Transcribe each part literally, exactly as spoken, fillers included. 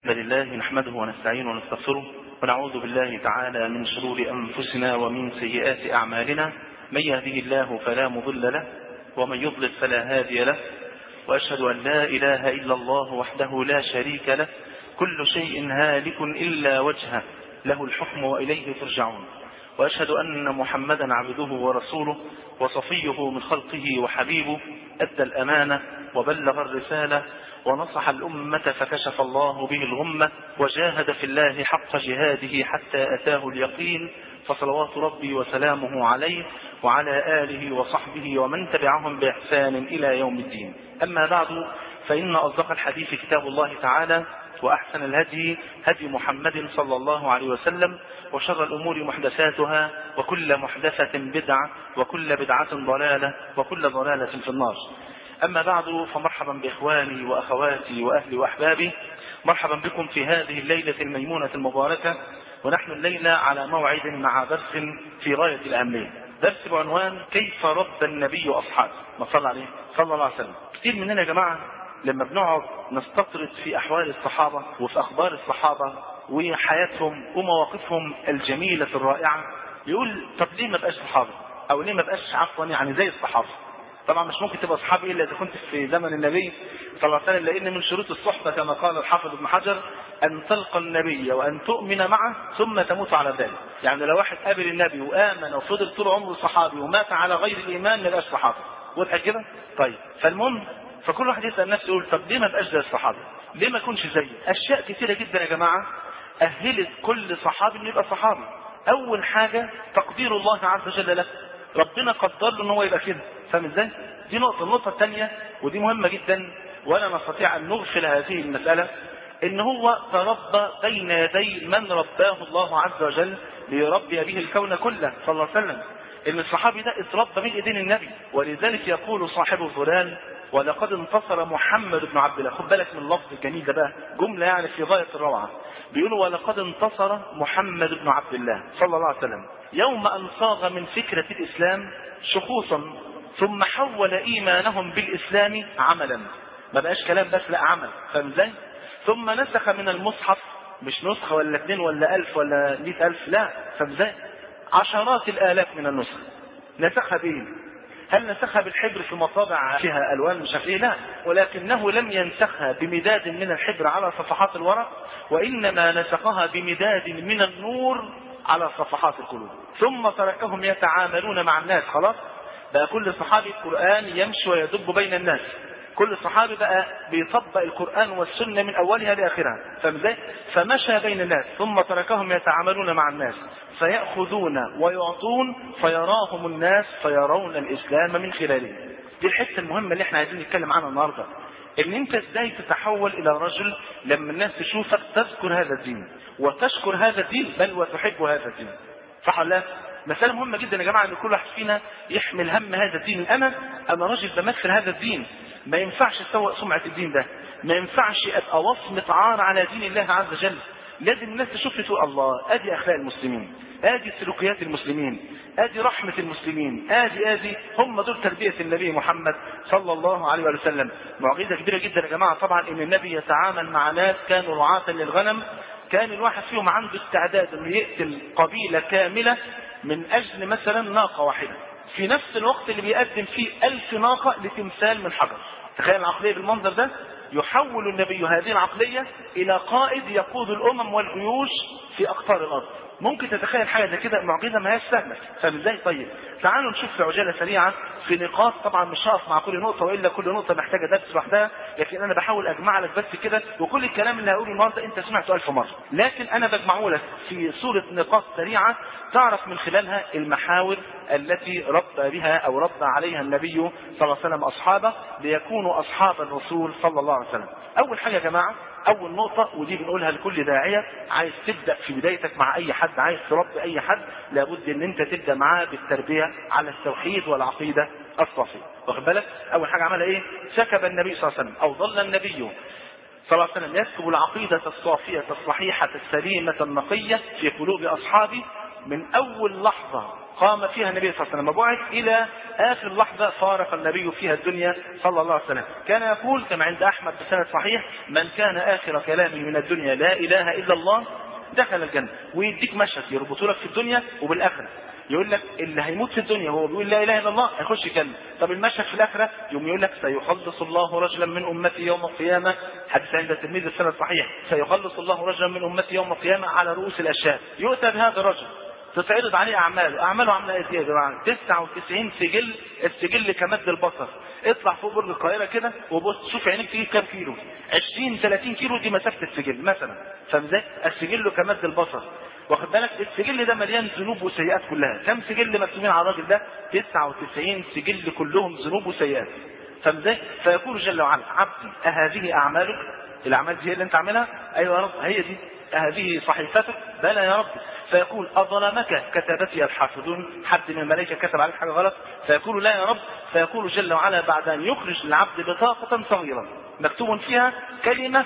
الحمد لله نحمده ونستعينه ونستغفره ونعوذ بالله تعالى من شرور أنفسنا ومن سيئات أعمالنا. من يهده الله فلا مضل له ومن يضلل فلا هادي له، وأشهد أن لا إله إلا الله وحده لا شريك له، كل شيء هالك إلا وجهه، له الحكم وإليه ترجعون. وأشهد أن محمدا عبده ورسوله وصفيه من خلقه وحبيبه، أدى الأمانة وبلغ الرسالة ونصح الأمة فكشف الله به الغمة، وجاهد في الله حق جهاده حتى أتاه اليقين، فصلوات ربي وسلامه عليه وعلى آله وصحبه ومن تبعهم بإحسان إلى يوم الدين. أما بعد، فإن أصدق الحديث كتاب الله تعالى، وأحسن الهدي هدي محمد صلى الله عليه وسلم، وشر الأمور محدثاتها، وكل محدثة بدعة، وكل بدعة ضلالة، وكل ضلالة في النار. أما بعد، فمرحبا بإخواني وأخواتي وأهلي وأحبابي، مرحبا بكم في هذه الليلة الميمونة المباركة. ونحن الليلة على موعد مع درس في غاية الأهمية، درس بعنوان كيف رب النبي أصحابه. ما صلى عليه صلى الله عليه وسلم. كثير مننا يا جماعة لما بنقعد نستطرد في أحوال الصحابة وفي أخبار الصحابة وحياتهم ومواقفهم الجميلة الرائعة، يقول طب ليه ما بقاش صحابة، أو ليه ما بقاش عفوا يعني زي الصحابة. طبعا مش ممكن تبقى صحابي إلا إذا كنت في زمن النبي صلى الله عليه وسلم، لأن من شروط الصحبة كما قال الحافظ ابن حجر أن تلقى النبي وأن تؤمن معه ثم تموت على ذلك. يعني لو واحد قابل النبي وآمن وفضل طول عمره صحابي ومات على غير الإيمان ما بقاش صحابي. واضح كده؟ طيب، فالمهم فكل واحد يسأل نفسه يقول طب ليه ما بقاش زي الصحابة؟ ليه ما يكونش زيه؟ أشياء كثيرة جدا يا جماعة أهلت كل صحابي إنه يبقى صحابي. أول حاجة تقدير الله عز وجل له، ربنا قدر له إن هو يبقى كده. فاهم إزاي؟ دي نقطة. النقطة الثانية ودي مهمة جدا ولا نستطيع أن نغفل هذه المسألة، إن هو تربى بين يدي من رباه الله عز وجل ليربي به الكون كله صلى الله عليه وسلم. إن الصحابي ده اتربى من إيدين النبي، ولذلك يقول صاحب الفلان ولقد انتصر محمد بن عبد الله. خد بالك من اللفظ الجميل ده بقى، جملة يعني في غاية الروعة. بيقولوا ولقد انتصر محمد بن عبد الله صلى الله عليه وسلم يوم أن صاغ من فكرة الإسلام شخوصا، ثم حول إيمانهم بالإسلام عملا. ما بقاش كلام بس، لا عمل. فاهم ازاي؟ ثم نسخ من المصحف، مش نسخة ولا اثنين ولا ألف ولا مئة ألف، لا. فاهم ازاي؟ عشرات الآلاف من النسخ نسخها به. هل نسخها بالحبر في مطابع فيها ألوان مش عارف ايه؟ لا، ولكنه لم ينسخها بمداد من الحبر على صفحات الورق، وإنما نسخها بمداد من النور على صفحات القلوب. ثم تركهم يتعاملون مع الناس. خلاص بقى كل صحابي القرآن يمشي ويدب بين الناس، كل صحابي بقى بيطبق القرآن والسنة من أولها لآخرها. فاهم ازاي؟ فمشى بين الناس ثم تركهم يتعاملون مع الناس، فيأخذون ويعطون فيراهم الناس فيرون الإسلام من خلاله. دي الحتة المهمة اللي احنا عايزين نتكلم عنها النهاردة، ان انت ازاي تتحول الى رجل لما الناس تشوفك تذكر هذا الدين وتشكر هذا الدين بل وتحب هذا الدين. صح ولا لا؟ مسألة مهمة جدا يا جماعة ان كل واحد فينا يحمل هم هذا الدين. انا انا راجل بمثل هذا الدين، ما ينفعش اسوء سمعة الدين ده، ما ينفعش ابقى وصمة عار على دين الله عز وجل. لازم الناس تشوف تقول الله ادي اخلاق المسلمين، ادي سلوكيات المسلمين، ادي رحمة المسلمين، ادي ادي هم دول تربية النبي محمد صلى الله عليه وسلم. معجزة كبيرة جدا يا جماعة طبعا ان النبي يتعامل مع ناس كانوا رعاة للغنم، كان الواحد فيهم عنده استعداد انه يقتل قبيلة كاملة من اجل مثلا ناقة واحدة، في نفس الوقت اللي بيقدم فيه ألف ناقة لتمثال من حجر. تخيل العقلية بالمنظر ده. يحول النبي هذه العقلية إلى قائد يقود الأمم والجيوش في أقطار الأرض. ممكن تتخيل حاجة زي كده؟ معجزة ما هي سهلة. فاهم ازاي؟ طيب تعالوا نشوف في عجالة سريعة في نقاط. طبعا مش هقف مع كل نقطة وإلا كل نقطة محتاجة درس لوحدها، لكن أنا بحاول أجمع لك بس كده، وكل الكلام اللي هقوله النهارده أنت سمعته ألف مرة، لكن أنا بجمعه لك في صورة نقاط سريعة تعرف من خلالها المحاور التي ربى بها أو ربى عليها النبي صلى الله عليه وسلم أصحابه ليكونوا أصحاب الرسول صلى الله عليه وسلم. أول حاجة يا جماعة، أول نقطة ودي بنقولها لكل داعية عايز تبدأ في بدايتك مع أي حد، عايز تربي أي حد، لابد إن أنت تبدأ معاه بالتربية على التوحيد والعقيدة الصافية. واخد بالك؟ أول حاجة عملها إيه؟ سكب النبي صلى الله عليه وسلم أو ظل النبي صلى الله عليه وسلم يسكب العقيدة الصافية الصحيحة السليمة النقية في قلوب أصحابه من اول لحظه قام فيها النبي صلى الله عليه وسلم بعث الى اخر لحظه فارق النبي فيها الدنيا صلى الله عليه وسلم، كان يقول كما عند احمد بسند صحيح: من كان اخر كلامه من الدنيا لا اله الا الله دخل الجنه. ويديك مشهد يربطه لك في الدنيا وبالاخره، يقول لك اللي هيموت في الدنيا وهو بيقول لا اله الا الله هيخش الجنه. طب المشهد في الاخره يوم يقول لك: سيخلص الله رجلا من امتي يوم القيامه، حديث عند الترمذي السند صحيح: سيخلص الله رجلا من امتي يوم القيامه على رؤوس الاشهاد. يؤتى بهذا الرجل تتعرض عليه اعماله، اعماله عامله ايه يا جماعه؟ تسعة وتسعين سجل، السجل كمد البصر. اطلع فوق برج القاهره كده وبص شوف عينيك فيه كام كيلو، عشرين ثلاثين كيلو، دي مسافه السجل مثلا. فاهم ازاي؟ السجل كمد البصر. واخد بالك؟ السجل ده مليان ذنوب وسيئات كلها. كم سجل مكتوبين على الراجل ده؟ تسعة وتسعين سجل كلهم ذنوب وسيئات. فاهم ازاي؟ فيقول جل وعلا: عبدي أهذه اعمالك؟ الاعمال دي هي اللي انت عاملها؟ ايوه يا رب هي دي. أهذه صحيفتك؟ بلى يا رب. فيقول: أظلمك كتابتي الحافظون؟ حد من الملائكة كتب عليك حاجة غلط؟ فيقول: لا يا رب. فيقول جل وعلا بعد أن يخرج للعبد بطاقة صغيرة مكتوب فيها كلمة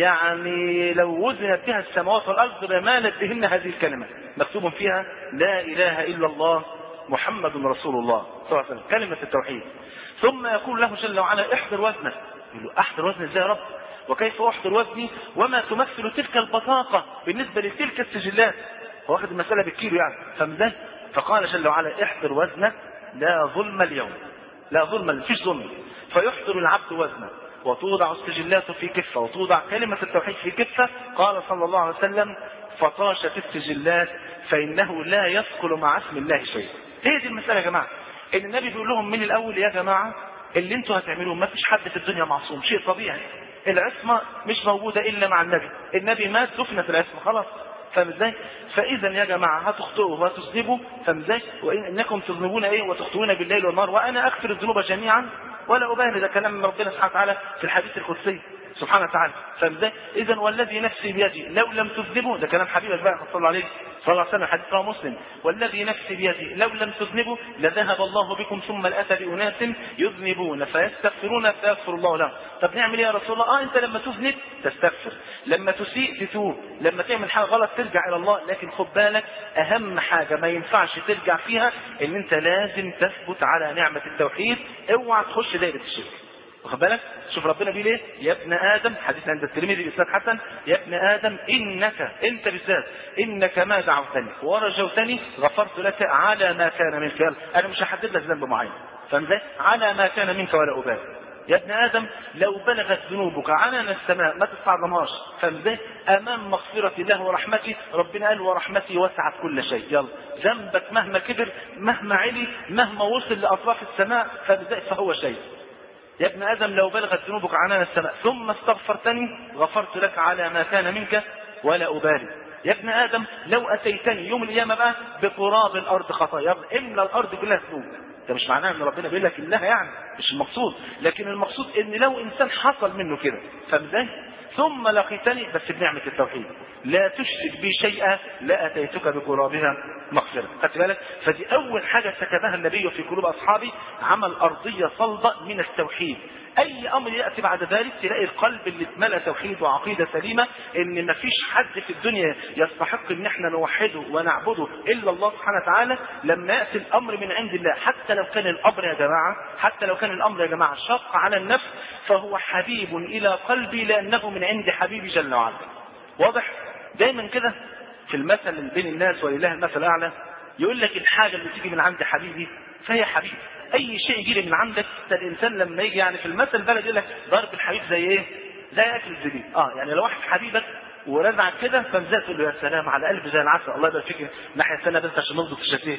يعني لو وزنت بها السماوات والأرض لمالت بهن هذه الكلمة، مكتوب فيها: لا إله إلا الله محمد رسول الله صلى الله عليه وسلم، كلمة التوحيد. ثم يقول له جل وعلا: احضر وزنك. يقول له: احضر وزني ازاي يا رب؟ وكيف احضر وزني وما تمثل تلك البطاقة بالنسبة لتلك السجلات؟ هو واخد المسألة بالكيلو يعني. فمن فقال جل وعلا: احضر وزنك، لا ظلم اليوم، لا ظلم، مفيش ظلم. فيحضر العبد وزنه وتوضع السجلات في كفة وتوضع كلمة التوحيد في كفة. قال صلى الله عليه وسلم: فطاشت السجلات فإنه لا يثقل مع اسم الله شيء. هي دي المسألة يا جماعة، ان النبي بيقول لهم من الاول: يا جماعة اللي انتوا هتعملوه ما فيش حد في الدنيا معصوم، شيء طبيعي. العصمة مش موجودة إلا مع النبي، النبي مات دفن في العصمة خلاص. فاهم ازاي؟ فإذا يا جماعة هتخطئوا وهتذنبوا. فاهم ازاي؟ وإنكم تذنبون إيه وتخطئون بالليل والنهار وأنا أغفر الذنوب جميعا ولا أبالي. ده كلام من ربنا سبحانه وتعالى في الحديث القدسي سبحانه وتعالى. فاهم ازاي؟ إذا والذي نفسي بيدي لو لم تذنبوا، ده كلام حبيبك بقى صلى الله عليه صلى الله عليه وسلم، حديث رواه مسلم: والذي نفسي بيدي لو لم تذنبوا لذهب الله بكم ثم لأتى بأناس يذنبون فيستغفرون فيغفر الله لهم. طب نعمل ايه يا رسول الله؟ اه انت لما تذنب تستغفر، لما تسيء تتوب، لما تعمل حاجه غلط ترجع الى الله. لكن خد بالك اهم حاجه ما ينفعش ترجع فيها ان انت لازم تثبت على نعمه التوحيد، اوعى تخش دايره الشرك. واخد بالك؟ شوف ربنا بيقول ايه: يا ابن ادم، حديث عند الترمذي باسناد حسن: يا ابن ادم انك، انت بالذات، انك ما دعوتني ورجوتني غفرت لك على ما كان منك. انا مش هحدد لك ذنب معين. فاهم ازاي؟ على ما كان منك ولا ابالي. يا ابن ادم لو بلغت ذنوبك عنان السماء ما تستعظمهاش. فاهم ازاي؟ امام مغفره الله ورحمته، ربنا قال: ورحمتي وسعت كل شيء. يلا ذنبك مهما كبر، مهما علي، مهما وصل لاطراف السماء، فاهم ازاي؟ فهو شيء. يا ابن آدم لو بلغت ذنوبك عنان السماء ثم استغفرتني غفرت لك على ما كان منك ولا أبالي. يا ابن آدم لو أتيتني يوم القيامة بقى بقراب الأرض خطايا، املى الأرض كلها ذنوب. ده مش معناه ان ربنا بيقول لك انها يعني مش المقصود، لكن المقصود ان لو انسان حصل منه كده، فاهم ازاي؟ ثم لقيتني بس بنعمة التوحيد لا تشرك بي شيئا لأتيتك بقرابها مغفرة. خدت بالك؟ فدي أول حاجة سكبها النبي في قلوب أصحابه، عمل أرضية صلبة من التوحيد. أي أمر يأتي بعد ذلك تلاقي القلب اللي اتملى توحيد وعقيدة سليمة، إن مفيش حد في الدنيا يستحق إن احنا نوحده ونعبده إلا الله سبحانه وتعالى. لما يأتي الأمر من عند الله، حتى لو كان الأمر يا جماعة، حتى لو كان الأمر يا جماعة شق على النفس، فهو حبيب إلى قلبي لأنه من عند حبيبي جل وعلا. واضح؟ دايما كده في المثل بين الناس ولله المثل الأعلى، يقول لك الحاجة اللي تيجي من عند حبيبي فهي حبيبي. اي شيء يجي لي من عندك، الانسان لما يجي يعني في المثل البلد يقول لك ضرب الحبيب زي ايه؟ زي اكل الزبيب. اه يعني لو واحد حبيبك ورزعك كده فمزاج تقول له: يا سلام على قلب زي العسل، الله يبارك فيك، ناحيه الثانيه بس عشان نضبط الشتيه.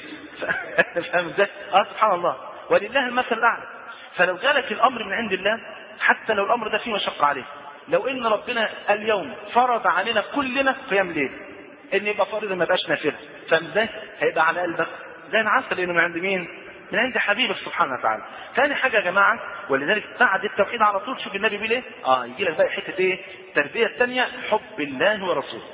فاهم ازاي؟ اه سبحان الله ولله المثل الاعلى. فلو جالك الامر من عند الله، حتى لو الامر ده فيه مشقه عليه، لو ان ربنا اليوم فرض علينا كلنا قيام ليل، ان يبقى فرض ما يبقاش نافله، فاهم ازاي؟ هيبقى على قلبك زي العسل، لانه من عند مين؟ من عند حبيبك سبحانه وتعالى. ثاني حاجه يا جماعه، ولذلك بعد التوحيد على طول شوف النبي بيقول ايه؟ اه يجي لك بقى حته ايه؟ التربيه الثانيه، حب الله ورسوله.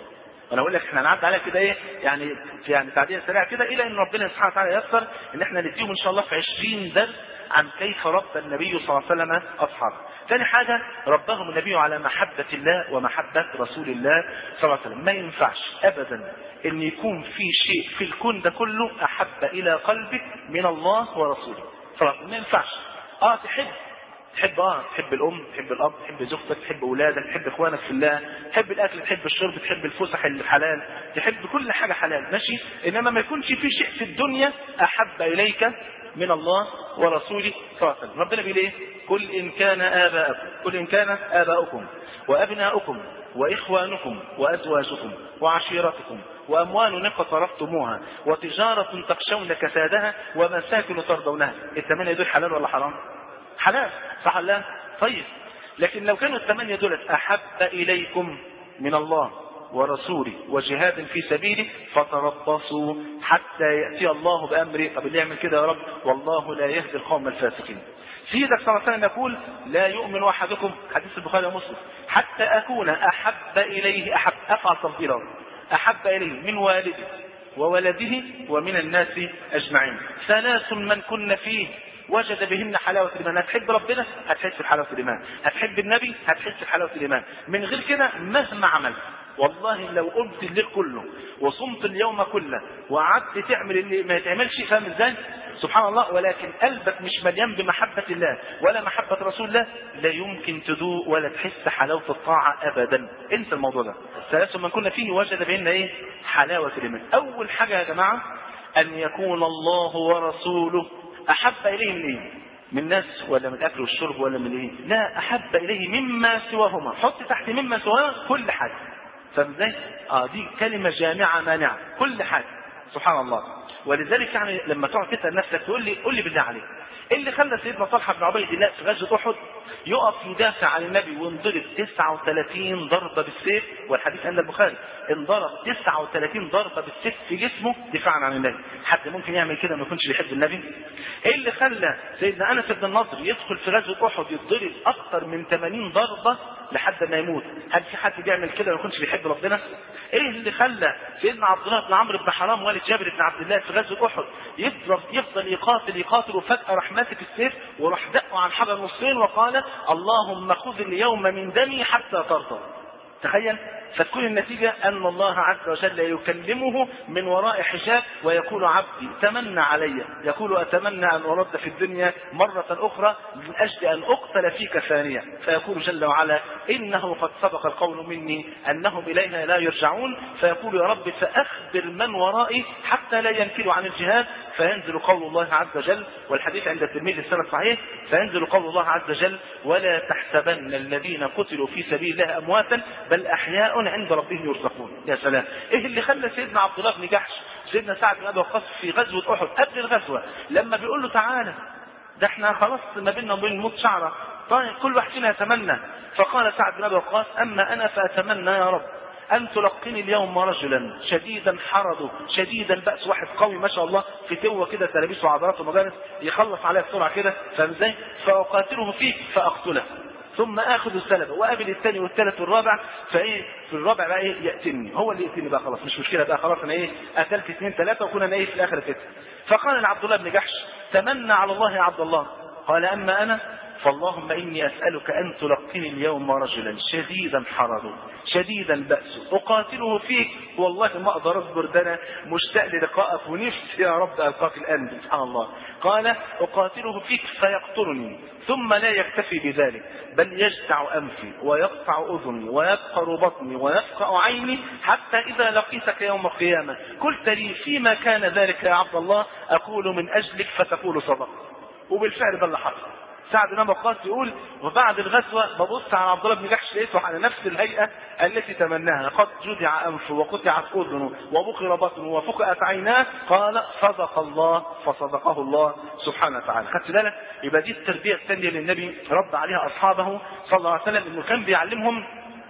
انا اقول لك احنا هنعدي عليها كده ايه يعني يعني تعديه سريعه كده الى ان ربنا سبحانه وتعالى ييسر ان احنا نديهم ان شاء الله في عشرين درس عن كيف ربى النبي صلى الله عليه وسلم اصحابه. ثاني حاجه ربهم النبي على محبه الله ومحبه رسول الله صلى الله عليه وسلم. ما ينفعش ابدا ان يكون في شيء في الكون ده كله احب الى قلبك من الله ورسوله صلى الله عليه وسلم. ما ينفعش. اه تحب تحب اه تحب الام، تحب الاب، تحب زوجتك، تحب اولادك، تحب اخوانك في الله، تحب الاكل، تحب الشرب، تحب الفسح الحلال، تحب كل حاجه حلال ماشي، انما ما يكونش في شيء في الدنيا احب اليك من الله ورسوله صلى الله عليه وسلم. ربنا بيقول ايه؟ قل ان كان اباءكم قل ان كان اباؤكم وابناؤكم واخوانكم وازواجكم وعشيرتكم واموال اقترفتموها وتجاره تخشون كسادها ومساكن ترضونها. الثمانيه دول حلال ولا حرام؟ حلال صح ولا لا؟ طيب لكن لو كانوا الثمانيه دول احب اليكم من الله ورسوله وجهاد في سبيله فتربصوا حتى ياتي الله بامره. طب اللي يعمل كده يا رب والله لا يهدي القوم الفاسقين. سيدك صلى الله عليه وسلم يقول لا يؤمن احدكم حديث البخاري ومسلم حتى اكون احب اليه احب افعل تفضيلا احب اليه من والده وولده ومن الناس اجمعين. ثلاث من كن فيه وجد بهن حلاوة الإيمان. هتحب ربنا هتحس بحلاوة الإيمان، هتحب النبي هتحس بحلاوة الإيمان. من غير كده مهما عملت والله لو قمت الليل كله وصمت اليوم كله وقعدت تعمل اللي ما يتعملش فاهم ازاي؟ سبحان الله. ولكن قلبك مش مليان بمحبة الله ولا محبة رسول الله لا يمكن تذوق ولا تحس حلاوة الطاعة أبدا. انسى الموضوع ده. ثلاث من كنا فيه وجد بهن ايه؟ حلاوة الإيمان. أول حاجة يا جماعة أن يكون الله ورسوله أحب إليه من إيه؟ من الناس ولا من الأكل والشرب ولا من إيه؟ لا، أحب إليه مما سواهما. حط تحت مما سواهما كل حاجة. فاهم ازاي؟ اه دي كلمة جامعة مانعة كل حاجة. سبحان الله. ولذلك يعني لما تقعد تسأل نفسك تقول لي قول لي بالله عليك ايه اللي خلى سيدنا طلحة بن عبيد الله في غزوة أحد يقف يدافع عن النبي وانضرب تسعة وثلاثين ضربة بالسيف، والحديث عند البخاري انضرب تسعة وثلاثين ضربة بالسيف في جسمه دفاعا عن النبي. حد ممكن يعمل كده ما يكونش بيحب النبي؟ ايه اللي خلى سيدنا انس بن النضر يدخل في غزوة أحد يتضرب اكثر من ثمانين ضربة لحد ما يموت؟ هل في حد بيعمل كده ما يكونش بيحب ربنا؟ ايه اللي خلى سيدنا عبد الله بن عمرو بن حرام والد جابر بن عبد الله في غزوة أحد يضرب يفضل يقاتل يقاتل وفجأة راح ماسك السيف وراح دقه عن حجر نصين وقال اللهم خذ اليوم من دمي حتى ترضى؟ تخيل. فتكون النتيجة أن الله عز وجل يكلمه من وراء حجاب ويقول عبدي تمنى علي، يقول أتمنى أن أرد في الدنيا مرة أخرى من أجل أن أقتل فيك ثانية. فيقول جل وعلا إنه قد سبق القول مني أنهم إلينا لا يرجعون. فيقول يا رب فأخبر من ورائي حتى لا ينفلوا عن الجهاد. فينزل قول الله عز وجل، والحديث عند الترمذي السند صحيح، فينزل قول الله عز وجل ولا تحسبن الذين قتلوا في سبيل الله أمواتا بل أحياء عند ربهم يرزقون. يا سلام. ايه اللي خلى سيدنا عبد الله بن جحش سيدنا سعد بن ابي وقاص في غزوه احد قبل الغزوه لما بيقول له تعالى ده احنا خلاص ما بيننا وبين الموت شعره، طيب كل واحد فينا يتمنى. فقال سعد بن ابي وقاص اما انا فاتمنى يا رب أن تلقني اليوم رجلا شديدا حرده شديدا بأس، واحد قوي ما شاء الله في توه كده تلابيس وعضلات ومجانس يخلص عليها بسرعة كده فاهم ازاي؟ فأقاتله فيك فأقتله ثم اخذ السلبة وقابل الثاني والثالث والرابع. فايه في الرابع بقى ايه يقتلني، هو اللي يقتلني بقى خلاص مش مشكله بقى خلاص انا ايه قتلت اثنين ثلاثه وكنا انا ايه في الاخر كده. فقال لعبد الله بن جحش تمنى على الله يا عبد الله. قال اما انا فاللهم اني اسالك ان تلقني اليوم رجلا شديدا حرده شديدا بأسه اقاتله فيك والله ما اقدر اصبر، ده انا مشتاق للقائك ونفسي يا رب القاك الان. سبحان الله. قال اقاتله فيك فيقتلني ثم لا يكتفي بذلك بل يجدع انفي ويقطع اذني ويبقر بطني ويفقع عيني حتى اذا لقيتك يوم القيامه قلت لي فيما كان ذلك يا عبد الله اقول من اجلك فتقول صدق. وبالفعل ده اللي حصل. سعد بن ابي وقاص يقول وبعد الغزوه ببص على عبد الله بن جحش لقيته على نفس الهيئه التي تمناها، قد جدع انفه وقطعت اذنه وبخر بطنه وفقأت عيناه. قال صدق الله فصدقه الله سبحانه وتعالى. خدت بالك؟ يبقى دي التربيه الثانيه للنبي رد عليها اصحابه صلى الله عليه وسلم، انه كان بيعلمهم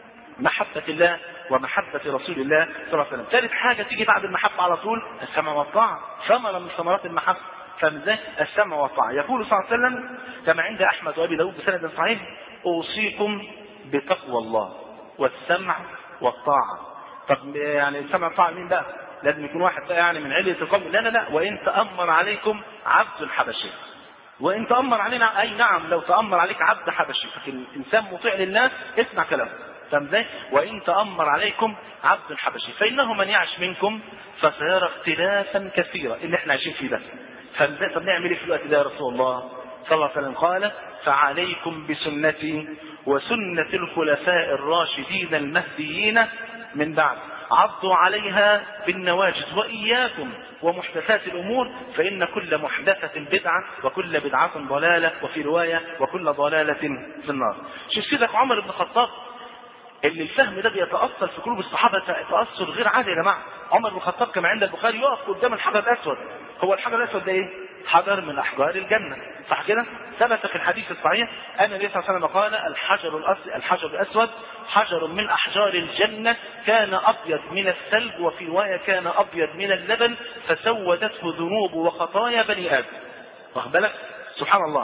محبه الله ومحبة رسول الله صلى الله عليه وسلم. ثالث حاجة تيجي بعد المحبة على طول السمع والطاعة، ثمرة من ثمرات المحبة. فمزاج السمع والطاعة. يقول صلى الله عليه وسلم كما عند أحمد وأبي داود بسند صحيح أوصيكم بتقوى الله والسمع والطاعة طب يعني سمع طاعة مين بقى؟ لازم يكون واحد بقى يعني من علية القوم. لا لا لا، وإن تأمر عليكم عبد حبشي. وإن تأمر علينا، أي نعم لو تأمر عليك عبد حبشي، لكن الإنسان مطيع لله اسمع كلامه. فاهم ازاي؟ وإن تأمر عليكم عبد حبشي فإنه من يعش منكم فسيرى اختلافا كثيرا، اللي احنا عايشين فيه ده. فازاي طب نعمل ايه في الوقت ده يا رسول الله صلى الله عليه وسلم؟ قال فعليكم بسنتي وسنة الخلفاء الراشدين المهديين من بعد، عضوا عليها بالنواجذ، وإياكم ومحدثات الأمور فإن كل محدثة بدعة وكل بدعة ضلالة، وفي رواية وكل ضلالة في النار. شوف سيدك عمر بن الخطاب اللي الفهم ده بيتأثر في قلوب الصحابة تأثر غير عادي يا جماعة. عمر بن الخطاب كما عند البخاري يقف قدام الحجر الأسود. هو الحجر الأسود ده إيه؟ حجر من أحجار الجنة، صح كده؟ ثبت في الحديث الصحيح أن النبي صلى الله عليه وسلم قال الحجر الأسود الحجر الأسود حجر من أحجار الجنة كان أبيض من الثلج، وفي رواية كان أبيض من اللبن فسودته ذنوب وخطايا بني آدم. واخد بالك؟ سبحان الله.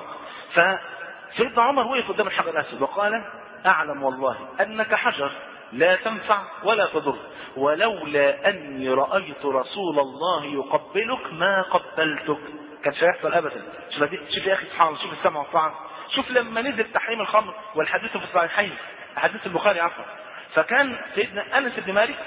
فسيدنا عمر وقف قدام الحجر الأسود وقال أعلم والله أنك حجر لا تنفع ولا تضر، ولولا أني رأيت رسول الله يقبلك ما قبلتك. كان مش هيحصل أبدا. شوف شوف يا أخي سبحان الله، شوف السمع والطاعة. شوف لما نزل تحريم الخمر والحديث في الصحيحين، حديث البخاري عفوا، فكان سيدنا أنس بن مالك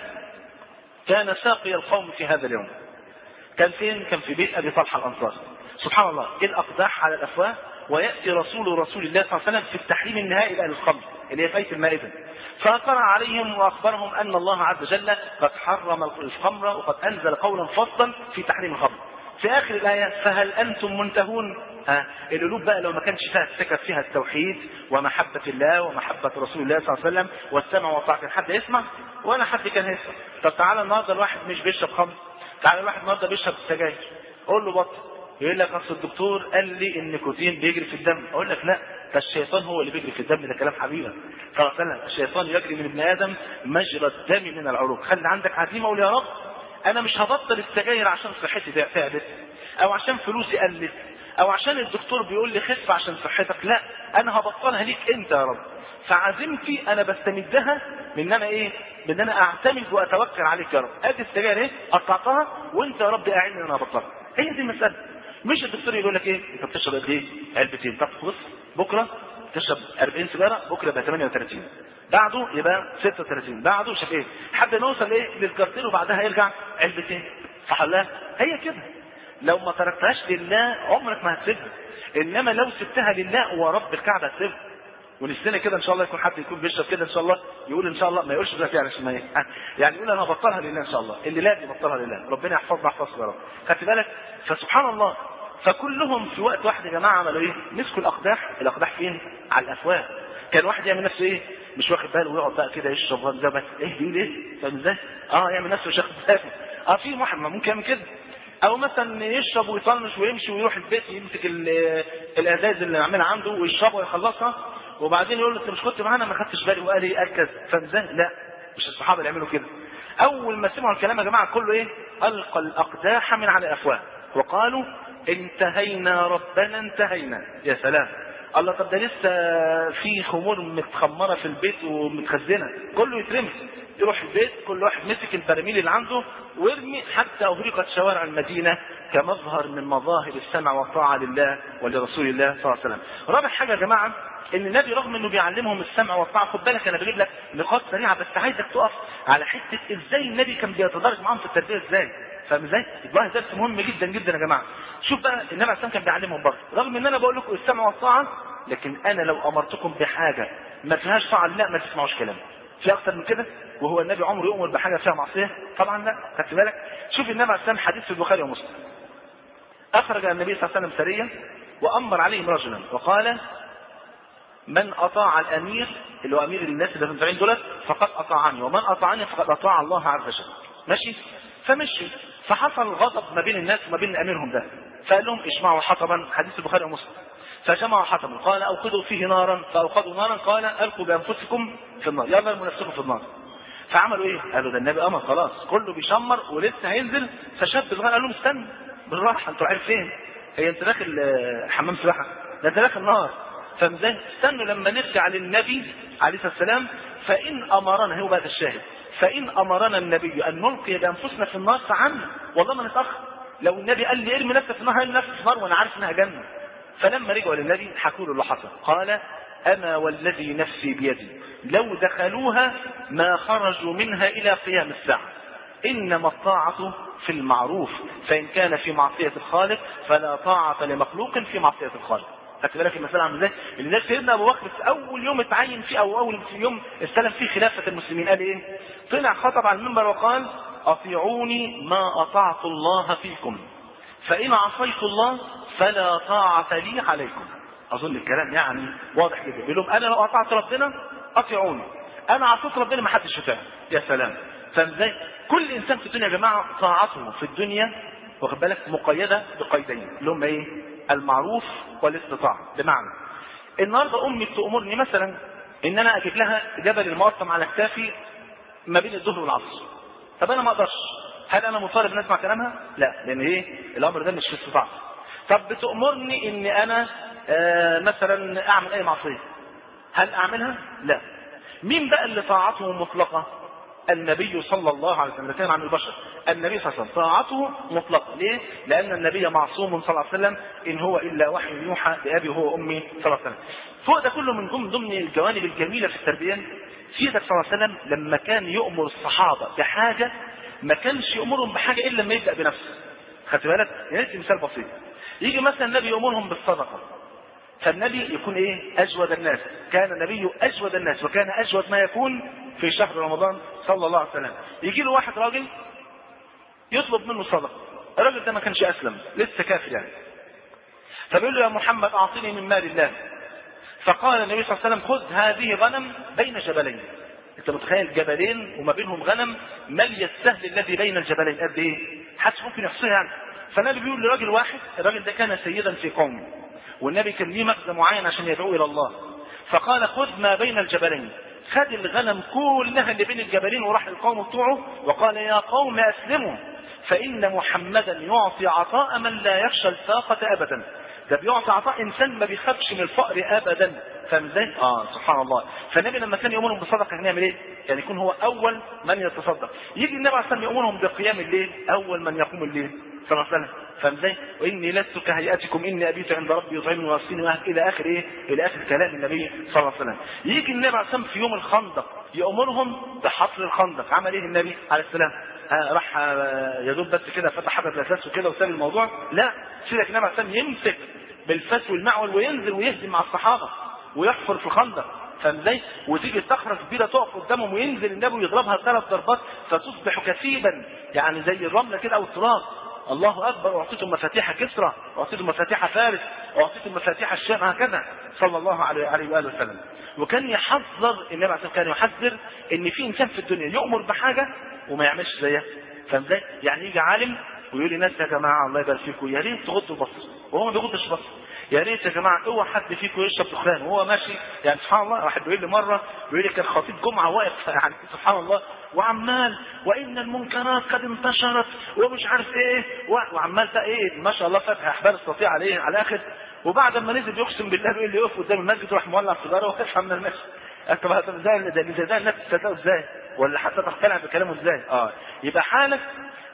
كان ساقي القوم في هذا اليوم. كان فين؟ كان في بيت أبي طلحة الأنصاري. سبحان الله، الأقداح على الأفواه، ويأتي رسول رسول الله صلى الله عليه وسلم في التحريم النهائي لأهل الخمر اللي هي فايت المائدة، فقرأ عليهم وأخبرهم أن الله عز وجل قد حرم الخمر وقد أنزل قولا فصلا في تحريم الخمر. في آخر الآية فهل أنتم منتهون؟ ها القلوب بقى لو ما كانش فيها سكت فيها التوحيد ومحبة الله ومحبة رسول الله صلى الله عليه وسلم والسمع والطاعة، كان حد يسمع ولا حد كان يسمع. طب تعالى النهارده الواحد مش بيشرب خمر، تعالى الواحد النهارده بيشرب سجاير، قول له بطل، يقول لك اصل الدكتور قال لي النيكوتين بيجري في الدم. اقول لك لا، ده الشيطان هو اللي بيجري في الدم، ده كلام حبيبه صلى الله عليه وسلم. الشيطان يجري من ابن ادم مجرى الدم من العروق. خلي عندك عزيمه وقول يا رب انا مش هبطل السجاير عشان صحتي تعبت، او عشان فلوسي قلت، او عشان الدكتور بيقول لي خف عشان صحتك، لا انا هبطلها ليك انت يا رب. فعزيمتي انا بستمدها من انا ايه؟ من انا اعتمد واتوكل عليك يا رب. ادي السجاير ايه؟ قطعتها وانت يا رب اعني ان انا ابطلها. هي دي المساله. مش الدكتور يقول لك ايه؟ انت بتشرب قد ايه؟ علبتين. طب بص بكره تشرب أربعين سيجاره، بكره يبقى ثمانية وثلاثين، بعده يبقى ستة وثلاثين، بعده شاف ايه؟ حد نوصل ايه؟ للكارتين وبعدها يرجع علبتين. صح ولا لا؟ هي كده. لو ما تركتهاش لله عمرك ما هتسيبها، انما لو سبتها لله ورب الكعبه هتسيبها. ونفسنا كده ان شاء الله يكون حد يكون بيشرب كده ان شاء الله يقول ان شاء الله، ما يقولش دلوقتي يعني عشان ما يعني يقول انا هبطلها لله ان شاء الله، اللي لازم يبطلها لله، ربنا يحفظنا يحفظنا يا رب. خدت بالك؟ فسبحان الله، فكلهم في وقت واحد يا جماعه عملوا ايه؟ مسكوا الاقداح. الاقداح فين؟ على الافواه. كان واحد يعمل نفسه ايه؟ مش واخد باله ويقعد بقى كده يشرب غزبه، ايه بيقول ايه؟ فاهم ازاي؟ اه يعمل نفسه مش واخد باله. اه في واحد ما ممكن يعمل كده، او مثلا يشرب ويطنش ويمشي ويروح البيت يمسك الازاز اللي عاملها عنده ويشربها ويخلصها، وبعدين يقول له انت مش كنت معانا ما خدتش بالي وقال لي اركز. فاهم ازاي؟ لا مش الصحابه اللي يعملوا كده. اول ما سمعوا الكلام يا جماعه كله ايه؟ القى الاقداح من على الافواه وقالوا انتهينا ربنا انتهينا. يا سلام الله. طب ده لسه في خمور متخمره في البيت ومتخزنه، كله يترمي. يروح البيت كل واحد مسك البراميل اللي عنده ويرمي، حتى اغرقت شوارع المدينه كمظهر من مظاهر السمع والطاعه لله ولرسول الله صلى الله عليه وسلم. رابع حاجه يا جماعه ان النبي رغم انه بيعلمهم السمع والطاعه، خد بالك انا بجيب لك نقاط سريعه بس عايزك تقف على حته ازاي النبي كان بيتدرج معاهم في التربيه ازاي. فاهم ازاي؟ والله درس مهم جدا جدا يا جماعه. شوف بقى النبي عليه الصلاه كان بيعلمهم برضه، رغم ان انا بقول لكم السمع والطاعه، لكن انا لو امرتكم بحاجه ما فيهاش طاعه لا ما تسمعوش كلامي. في اكتر من كده؟ وهو النبي عمره يؤمر بحاجه فيها معصيه؟ طبعا لا. خدت بالك؟ شوف النبي عليه الصلاه حديث في البخاري ومسلم. اخرج النبي صلى الله عليه وسلم سريه وامر عليهم رجلا وقال من اطاع الامير اللي هو امير الناس اللي متابعين دولت فقد اطاعني، ومن اطاعني فقد اطاع الله عز وجل. ماشي؟ فمشي، فحصل غضب ما بين الناس وما بين اميرهم ده، فقال لهم اجمعوا حطبا، حديث البخاري ومسلم. فجمعوا حطبا، قال اوقدوا فيه نارا، فاوقدوا نارا، قال القوا بانفسكم في النار، يلا ارموا نفسكم في النار. فعملوا ايه؟ قالوا ده النبي امر خلاص، كله بيشمر ولسه هينزل. فشاب صغير قال لهم استنى بالراحه، انتوا عارف فين؟ هي انت داخل حمام سباحه؟ ده انت داخل نار. فمزاج استنوا لما نرجع للنبي عليه الصلاة والسلام، فإن أمرنا، هو بقى الشاهد، فإن أمرنا النبي أن نلقي بأنفسنا في النار فعنا، والله ما نتأخر. لو النبي قال لي ارمي نفسك في النار هرمي نفسي في النار وأنا عارف إنها جنة. فلما رجعوا للنبي حكوا له اللي حصل، قال أما والذي نفسي بيدي لو دخلوها ما خرجوا منها إلى قيام الساعة، إنما الطاعة في المعروف، فإن كان في معصية الخالق فلا طاعة لمخلوق في معصية الخالق. خدت بالك المسألة عامله ازاي؟ اللي سيدنا أبو بكر في أول يوم اتعين فيه أو أول يوم استلم فيه خلافة المسلمين قال إيه؟ طلع خطب على المنبر وقال أطيعوني ما أطعت الله فيكم، فإن عصيت الله فلا طاعة لي عليكم. أظن الكلام يعني واضح جدا. بيقول لهم أنا لو أطعت ربنا أطيعوني، أنا عصيت ربنا ما حدش يطيعني. يا سلام. فازاي؟ كل إنسان في الدنيا يا جماعة طاعته في الدنيا واخد بالك مقيدة بقيدين اللي هم إيه؟ المعروف والاستطاعة. بمعنى النهارده أمي تأمرني مثلا إن أنا أجيب لها جبل المقطم على كتافي ما بين الظهر والعصر، طب أنا ما أقدرش، هل أنا مطالب أن أسمع كلامها؟ لا، لأن إيه؟ الأمر ده مش في استطاعتي. طب بتأمرني إن أنا آه مثلا أعمل أي معصية، هل أعملها؟ لا. مين بقى اللي طاعته مطلقة؟ النبي صلى الله عليه وسلم. كان عن البشر النبي صلى الله عليه وسلم طاعته مطلقة. ليه؟ لأن النبي معصوم صلى الله عليه وسلم، إن هو إلا وحي يوحى بأبي هو أمي صلى الله عليه وسلم. فوق ده كله من ضمن ضمن الجوانب الجميلة في التربية، سيدك صلى الله عليه وسلم لما كان يؤمر الصحابة بحاجة ما كانش يأمرهم بحاجة إلا لما يبدأ بنفسه. خدت بالك؟ يعني مثال بسيط، يجي مثلا النبي يأمرهم بالصدقة، فالنبي يكون ايه؟ اجود الناس. كان النبي اجود الناس، وكان اجود ما يكون في شهر رمضان صلى الله عليه وسلم. يجي له واحد راجل يطلب منه صدقه، الراجل ده ما كانش اسلم، لسه كافر يعني، فبيقول له يا محمد اعطني من مال الله. فقال النبي صلى الله عليه وسلم خذ هذه غنم بين جبلين. انت متخيل جبلين وما بينهم غنم ماليه السهل الذي بين الجبلين قد ايه؟ حدش ممكن يحصيها يعني. فالنبي بيقول لراجل واحد، الراجل ده كان سيدا في قومه، والنبي كان ليه مغزى معين عشان يدعو الى الله، فقال خذ ما بين الجبلين. خد الغنم كلها اللي بين الجبلين وراح للقوم بتوعه وقال يا قوم اسلموا، فان محمدا يعطي عطاء من لا يخشى الفاقة ابدا. ده بيعطي عطاء انسان ما بيخافش من الفقر ابدا. فاهم ازاي؟ اه سبحان الله. فالنبي لما كان يامرهم بالصدقه كان يعمل ايه؟ يعني يكون هو اول من يتصدق. يجي النبي عليه الصلاه والسلام يامرهم بقيام الليل، اول من يقوم الليل صلى الله عليه وسلم. فاهم ازاي؟ واني لست كهيئتكم اني ابيت عند ربي يطعمني ويسقيني الى اخر ايه؟ الى اخر كلام النبي صلى الله عليه وسلم. يجي النبي عليه الصلاه والسلام في يوم الخندق يامرهم بحفر الخندق. عمل ايه النبي عليه السلام؟ آه راح آه يدوب بس كده فتح حبل الاساس وكده وساب الموضوع؟ لا، سيدك النبي عليه السلام يمسك بالفاس والمعول وينزل ويهزم مع الصحابه ويحفر في الخندق. فازاي؟ وتيجي صخره كبيره تقف قدامهم وينزل النبي ويضربها ثلاث ضربات فتصبح كثيبا يعني زي الرمله كده او التراب. الله اكبر. واعطيتم مفاتيح كسرى، واعطيتم مفاتيح فارس، واعطيتم مفاتيح الشام، هكذا صلى الله عليه واله وسلم. وكان يحذر النبي عليه الصلاه كان يحذر ان في انسان في الدنيا يؤمر بحاجه وما يعملش زيها. فازاي؟ يعني يجي عالم ويقول للناس يا جماعه الله يبارك فيكم يا ريت تغضوا البصر، وهو ما بيغضش بصر. يا ريت يا جماعه اوعى حد فيكم يشرب دخان وهو ماشي. يعني سبحان الله، واحد بيقول لي مره بيقول لي كان خطيب جمعه واقف يعني سبحان الله وعمال وان المنكرات قد انتشرت ومش عارف ايه وعمال بقى ايه ما شاء الله فاتح احبال السطيع عليه على الاخر. وبعد ما نزل يقسم بالله بيقول لي يقف قدام المسجد وراح مولع سيجاره ويفهم من المشي. طب ازاي ده ده الناس تصدقوا ازاي؟ ولا حتى تقتنع بكلامه ازاي؟ اه يبقى حالك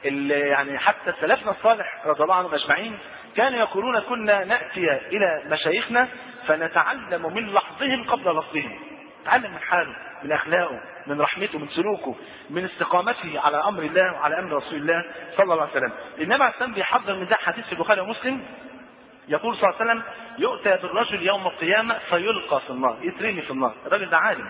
يعني حتى سلفنا الصالح رضي الله عنهم اجمعين كانوا يقولون كنا ناتي الى مشايخنا فنتعلم من لحظهم قبل لفظهم. نتعلم من حاله، من اخلاقه، من رحمته، من سلوكه، من استقامته على امر الله وعلى امر رسول الله صلى الله عليه وسلم. النبي عليه الصلاه بيحضر من ده حديث في البخاري ومسلم يقول صلى الله عليه وسلم يؤتى بالرجل يوم القيامه فيلقى في النار، يترمي في النار. الراجل ده عالم،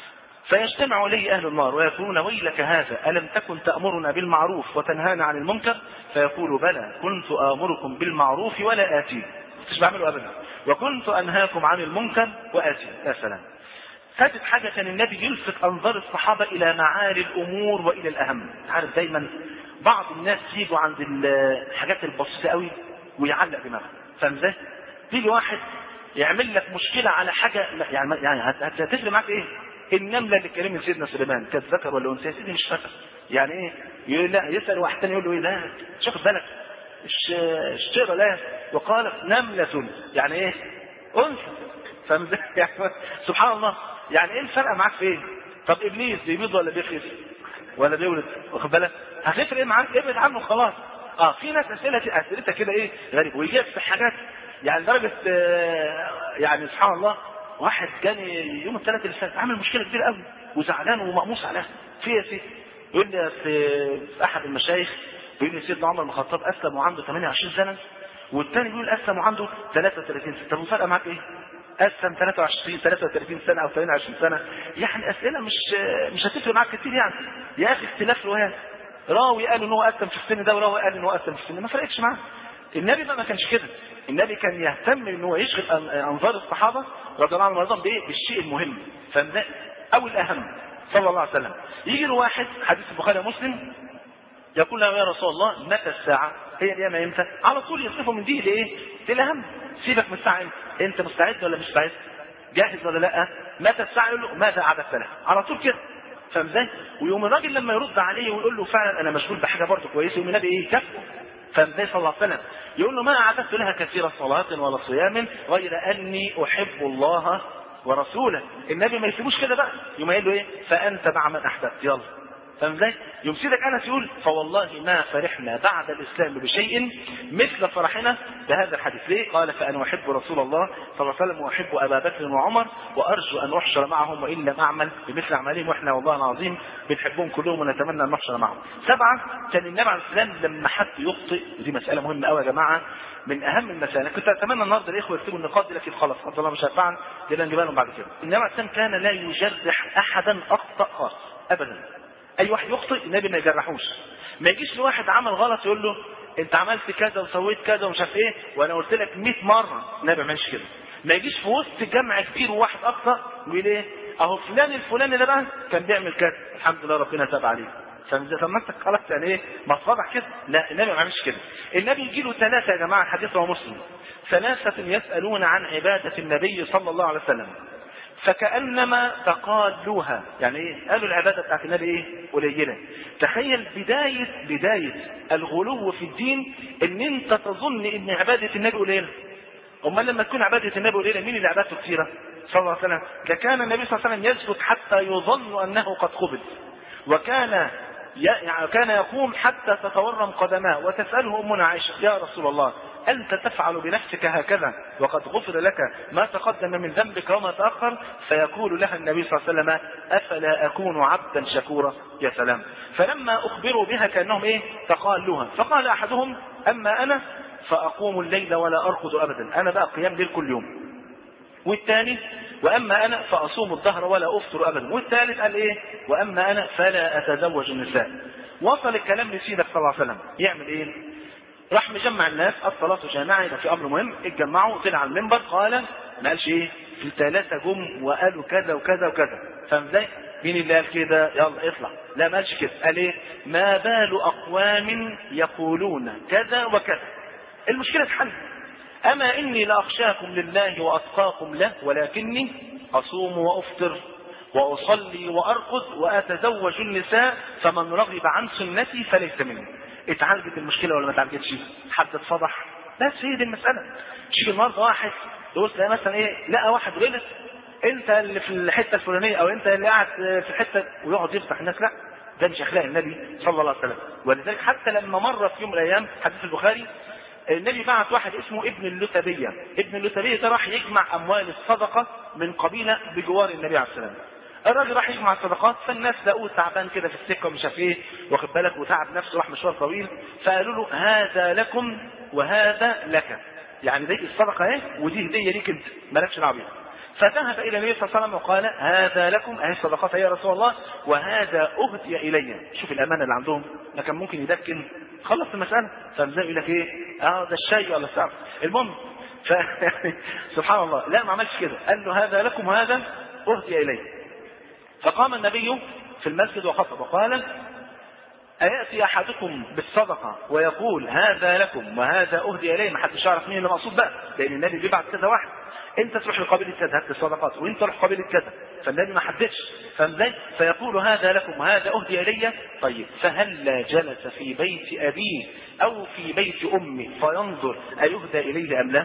فيجتمع إليه أهل النار ويقولون ويلك هذا ألم تكن تأمرنا بالمعروف وتنهانا عن المنكر؟ فيقول بلى كنت آمركم بالمعروف ولا آتيه، مش بعمله أبدا، وكنت أنهاكم عن المنكر وآتيه. يا سلام. ثالث حاجة كان النبي يلفت أنظار الصحابة إلى معالي الأمور وإلى الأهم. عارف دايما بعض الناس يجوا عند الحاجات البسيطة قوي ويعلق دماغه. فاهم ازاي؟ تيجي واحد يعمل لك مشكلة على حاجة يعني يعني هتفرق معاك إيه؟ النمله اللي كلمت سيدنا سليمان كانت ذكر ولا انثى؟ سيدي مش فاكر. يعني ايه؟ يقول لا، يسال واحد ثاني يقول له ايه؟ لا شوف بالك الشعر لا وقالت نمله. يعني ايه؟ انثى. فاهم يعني سبحان الله. يعني ايه الفرق معاك في ايه؟ طب ابليس بيبيض ولا بيخلف ولا بيولد؟ واخد بالك؟ هتفرق ايه معاك؟ ابعد عنه خلاص. اه في ناس اسئله اسئلتها كده ايه غريب، ويجيب في حاجات يعني درجه آه يعني سبحان الله. واحد جاني يوم الثلاث اللي فات عامل مشكله كبيره قوي وزعلان ومقموص عليها. في يا سيدي يقول لي في احد المشايخ بيقول لي سيدنا عمر بن الخطاب اسلم وعنده ثمانية وعشرين سنه، والثاني بيقول اسلم وعنده ثلاثة وثلاثين سنه. طب الفرق معاك ايه؟ اسلم ثلاثة وعشرين ثلاثة وثلاثين سنه او ثمانية وعشرين سنه، يعني اسئله مش مش هتفرق معاك كتير يعني. يا اخي اختلاف روايات، راوي قال ان هو اسلم في السن ده وراوي قال ان هو اسلم في السن، ما فرقتش معاه. النبي بقى ما كانش كده. النبي كان يهتم ان هو يشغل انظار الصحابه رضي الله عنهم وارضاهم بايه؟ بالشيء المهم، فده او الاهم صلى الله عليه وسلم. يجي له واحد حديث البخاري ومسلم يقول له يا رسول الله متى الساعه؟ هي القيامه امتى؟ على طول يصرفه من دي لايه؟ للاهم. سيبك من الساعه امتى؟ انت مستعد ولا مش مستعد؟ جاهز ولا لا؟ متى الساعه؟ يقول له ماذا اعددت لها؟ على طول كده. فاهم ازاي؟ ويوم الراجل لما يرد عليه ويقول له فعلا انا مشغول بحاجه برضه كويسه، يوم النبي ايه؟ كفه. فالنبي صلى الله عليه وسلم يقول له ما أعددت لها كثير صلاة ولا صيام غير أني أحب الله ورسوله. النبي ما يسيبوش كده بقى، يوم يقول له إيه؟ فأنت مع من أحببت، يلا. فاهم ازاي؟ يوم سيدك أنس يقول فوالله ما فرحنا بعد الإسلام بشيء مثل فرحنا بهذا الحديث. ليه؟ قال فأنا أحب رسول الله صلى الله عليه وسلم وأحب أبا بكر وعمر وأرجو أن أحشر معهم وإن لم أعمل بمثل أعمالهم، وإحنا والله العظيم بنحبهم كلهم ونتمنى أن نحشر معهم. سبعة، كان النبي عليه السلام لما حد يخطئ، ودي مسألة مهمة قوي يا جماعة، من أهم المسائل. كنت أتمنى النهارده الإخوة يكتبوا النقاط دي، لكن خلاص قدر الله مش هينفعنا لأن نجيبها لهم بعد كده. النبي عليه السلام كان لا يجرح أحدا أخطأ خاص أبدا. اي واحد يخطئ النبي ما يجرحوش. ما يجيش لواحد عمل غلط يقول له انت عملت كذا وسويت كذا ومش عارف ايه وانا قلت لك مئة مره. النبي ما يعملش كده. ما يجيش في وسط جمع كتير وواحد اخطا ويقول ايه اهو فلان الفلاني ده بقى كان بيعمل كذا الحمد لله ربنا تاب عليه. فلما انت خلاص يعني ايه ما تصبح كده. لا النبي ما يعملش كده. النبي يجي له ثلاثه يا جماعه، الحديث رواه مسلم، ثلاثه يسالون عن عباده النبي صلى الله عليه وسلم فكأنما تقالوها. يعني ايه؟ قالوا العبادة بتاعت النبي ايه؟ قليلة. تخيل بداية بداية الغلو في الدين ان انت تظن ان عبادة النبي قليلة. امال لما تكون عبادة النبي قليلة مين اللي عبادته كثيرة؟ صلى الله عليه وسلم. ده كان النبي صلى الله عليه وسلم يسجد حتى يظن انه قد قبض، وكان يعني كان يقوم حتى تتورم قدماه وتسأله أمنا عائشة يا رسول الله أنت تفعل بنفسك هكذا وقد غفر لك ما تقدم من ذنبك وما تأخر؟ فيقول لها النبي صلى الله عليه وسلم أفلا أكون عبدا شكورا؟ يا سلام. فلما أخبروا بها كأنهم إيه؟ تقالوها. فقال أحدهم أما أنا فأقوم الليل ولا أرقد أبدا، أنا بقى قيام ليل كل يوم. والثاني وأما أنا فأصوم الظهر ولا أفطر أبدا. والثالث قال إيه؟ وأما أنا فلا أتزوج النساء. وصل الكلام لسيدك صلى الله عليه وسلم يعمل إيه؟ راح مجمع الناس الصلاة جماعة، يبقى في أمر مهم. اتجمعوا طلع على المنبر قال ما قالش إيه؟ في ثلاثة جم وقالوا كذا وكذا وكذا. فاهم ازاي؟ مين اللي قال كده؟ يلا اطلع. لا ما قالش كده. قال إيه؟ ما بال أقوام يقولون كذا وكذا. المشكلة اتحل. أما إني لأخشاكم لله وأتقاكم له ولكني أصوم وأفطر وأصلي وأرقد وأتزوج النساء فمن رغب عن سنتي فليس مني. اتعالجت المشكلة ولا ما اتعالجتش؟ حد اتفضح؟ بس هي دي المسألة. شيء النهارده واحد يقول لها مثلا ايه؟ لقى واحد غلط انت اللي في الحتة الفلانية او انت اللي قاعد في الحتة ويقعد يفتح الناس. لا ده مش اخلاق النبي صلى الله عليه وسلم. ولذلك حتى لما مر في يوم من الايام حديث البخاري النبي بعت واحد اسمه ابن اللتبية. ابن اللتبية ده راح يجمع اموال الصدقة من قبيلة بجوار النبي عليه السلام. الراجل راح يجمع الصدقات فالناس لقوه تعبان كده في السكه ومش عارف ايه واخد بالك وتعب نفسه راح مشوار طويل فقالوا له هذا لكم وهذا لك. يعني دي الصدقه اهي ودي هديه ليك انت مالكش دعوه بيها. فذهب الى النبي صلى الله عليه وسلم وقال هذا لكم اهي الصدقات يا رسول الله وهذا اهدي الي. شوف الامانه اللي عندهم. ما كان ممكن يدكن خلص المساله. فازاي يقول لك ايه؟ اه ده الشاي ولا السعر. المهم ف... سبحان الله لا ما عملش كده. قال له هذا لكم وهذا اهدي الي. فقام النبي في المسجد وخطب وقال أيأتي أحدكم بالصدقة ويقول هذا لكم وهذا أهدي إليه؟ ما حدش يعرف مين اللي مقصود بقى لأن النبي بيبعت كذا واحد. أنت تروح لقبيلة كذا هات الصدقات وأنت تروح قبيلة كذا. فالنبي ما حددش. فازاي؟ فيقول هذا لكم وهذا أهدي إلي. طيب فهلا جلس في بيت أبيه أو في بيت أمه فينظر أيهدى إليه أم لا؟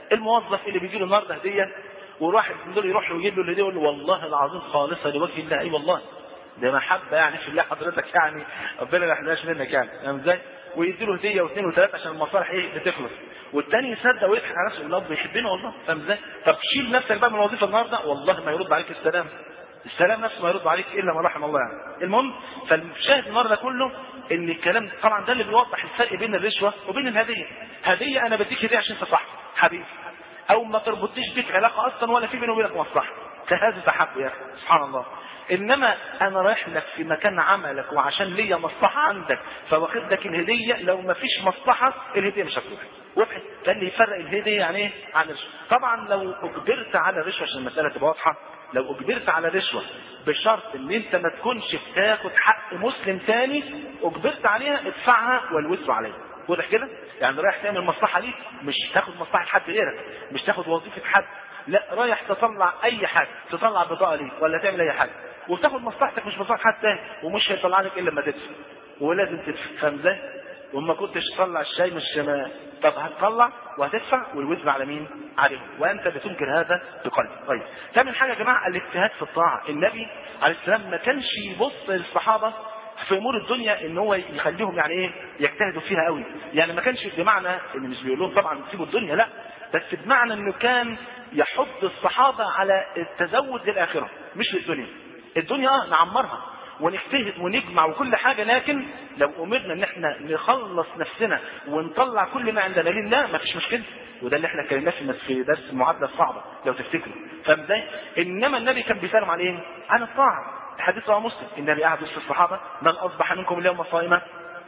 الموظف اللي بيجي له النهارده هديه وواحد من دول يروح له ويجيب له الهديه يقول له والله العظيم خالصه لوجه الله. اي والله ده محبه يعني في الله حضرتك، يعني ربنا ما يحرمناش منك يعني، فاهم ازاي؟ ويدي له هديه واثنين وثلاثه عشان المصالح ايه بتخلص، والثاني يصدق ويضحك على نفسه يقول الله بيحبنا والله، فاهم ازاي؟ طب شيل نفسك بقى من الوظيفه النهارده والله ما يرد عليك السلام، السلام نفسه ما يرد عليك الا ما رحم الله يعني. المهم فالشاهد النهارده كله ان الكلام طبعا ده اللي بيوضح الفرق بين الرشوه وبين الهديه. هديه انا بديك هديه عشان انت صح حبيبي، او ما تربطنيش بيك علاقه اصلا ولا في بيني وبينك مصلحه، فهذا تحب يا اخي سبحان الله. انما انا رايح لك في مكان عملك وعشان ليا مصلحه عندك فواخد لك الهديه، لو ما فيش مصلحه الهديه مش هتروح. وضحت؟ ده اللي يفرق الهديه يعني ايه عن الرشوه. طبعا لو اجبرت على الرشوه عشان المساله تبقى واضحه، لو اجبرت على رشوه بشرط ان انت ما تكونش بتاخد حق مسلم تاني اجبرت عليها ادفعها والوزر عليها. واضح كده؟ يعني رايح تعمل مصلحه ليك، مش تاخد مصلحه حد غيرك، مش تاخد وظيفه حد، لا رايح تطلع اي حاجه، تطلع بطاقه ليك ولا تعمل اي حاجه وتاخد مصلحتك مش مصلحه حد تاني، ومش هيطلع لك الا لما تدفع، ولازم تدفع، فاهم ازاي؟ وما كنتش تطلع الشاي مش شمال، طب هتطلع وهتدفع والوزر على مين؟ عليهم، وانت بتنكر هذا بقلبك. طيب ثامن حاجه يا جماعه الاجتهاد في الطاعه. النبي عليه السلام ما كانش يبص للصحابه في امور الدنيا ان هو يخليهم يعني ايه يجتهدوا فيها قوي، يعني ما كانش بمعنى ان مش بيقول لهم طبعا سيبوا الدنيا، لا، بس بمعنى انه كان يحض الصحابه على التزود للاخره مش للدنيا. الدنيا اه نعمرها ونجتهد ونجمع وكل حاجه، لكن لو امرنا ان احنا نخلص نفسنا ونطلع كل ما عندنا لله ما فيش مشكله، وده اللي احنا اتكلمناه في درس المعادله الصعبه لو تفتكروا، فاهم ازاي؟ انما النبي كان بيسالم على ايه؟ عن الطاعه. الحديث رواه مسلم، النبي قعد وسط الصحابه: من اصبح منكم اليوم صائما؟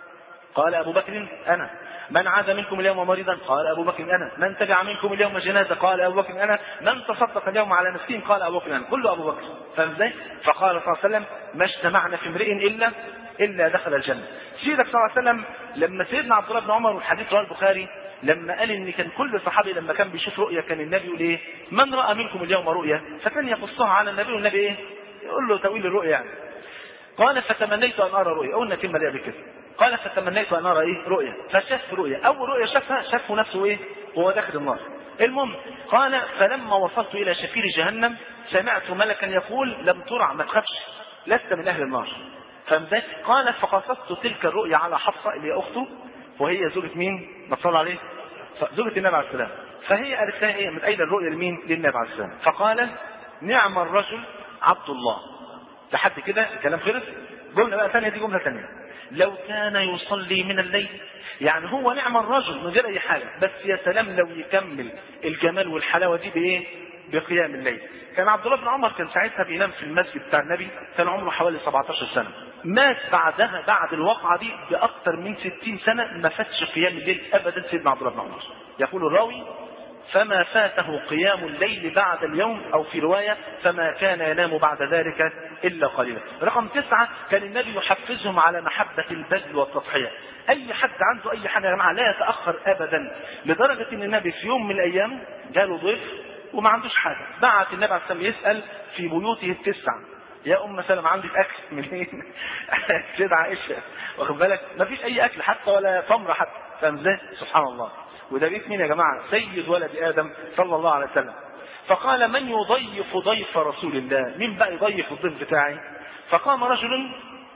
قال ابو بكر انا. من عاد منكم اليوم مريضا؟ قال ابو بكر انا. من تبع منكم اليوم جنازه؟ قال ابو بكر انا. من تصدق اليوم على مسكين؟ قال ابو بكر انا. كله ابو بكر، فاهم ازاي؟ فقال صلى الله عليه وسلم: ما اجتمعنا في امرئ الا الا دخل الجنه. سيدك صلى الله عليه وسلم لما سيدنا عبد الله بن عمر، والحديث رواه البخاري، لما قال ان كان كل صحابي لما كان بيشوف رؤيا كان النبي يقول ايه؟ من راى منكم اليوم رؤيا؟ فكان يقصها على النبي، والنبي ايه؟ يقول له تاويل الرؤيا يعني. قال فتمنيت ان ارى رؤيا، قلنا كلمه ليه بكده. قال فتمنيت ان ارى ايه؟ رؤيا. فشاف رؤيا، اول رؤيا شافها شافه نفسه ايه؟ وهو داخل النار. المهم قال فلما وصلت الى شفير جهنم سمعت ملكا يقول: لم ترع، ما تخافش، لست من اهل النار. فمزاج قال فقصصت تلك الرؤيا على حفصه اللي هي اخته، وهي زوجة مين؟ ما تصلى عليه؟ زوجة النبي عليه السلام. فهي قالت لها ايه؟ من اين الرؤيا لمين؟ للنبي عليه السلام. فقال: نعم الرجل عبد الله. لحد كده الكلام خلص. جمله بقى ثانيه، دي جمله ثانيه: لو كان يصلي من الليل، يعني هو نعم الرجل من غير اي حاجه، بس يا سلام لو يكمل الجمال والحلاوه دي بايه؟ بقيام الليل. كان عبد الله بن عمر كان ساعتها بينام في المسجد بتاع النبي، كان عمره حوالي سبعتاشر سنه، مات بعدها بعد الواقعه دي باكثر من ستين سنه ما فاتش قيام الليل ابدا سيدنا عبد الله بن عمر. يقول الراوي: فما فاته قيام الليل بعد اليوم، او في روايه فما كان ينام بعد ذلك الا قليلا. رقم تسعه: كان النبي يحفزهم على محبه البذل والتضحيه. اي حد عنده اي حاجه يا جماعه لا يتاخر ابدا، لدرجه ان النبي في يوم من الايام جاله ضيف وما عندوش حاجه، بعت النبي عليه الصلاه والسلام يسال في بيوته التسعه: يا ام سلمة عندك اكل منين؟ سيدة عائشه واخد بالك ما فيش اي اكل حتى ولا تمره حتى، فاهم ازاي؟ سبحان الله. وده بيت مين يا جماعه؟ سيد ولد ادم صلى الله عليه وسلم. فقال: من يضيف ضيف رسول الله؟ مين بقى يضيف الضيف بتاعي؟ فقام رجل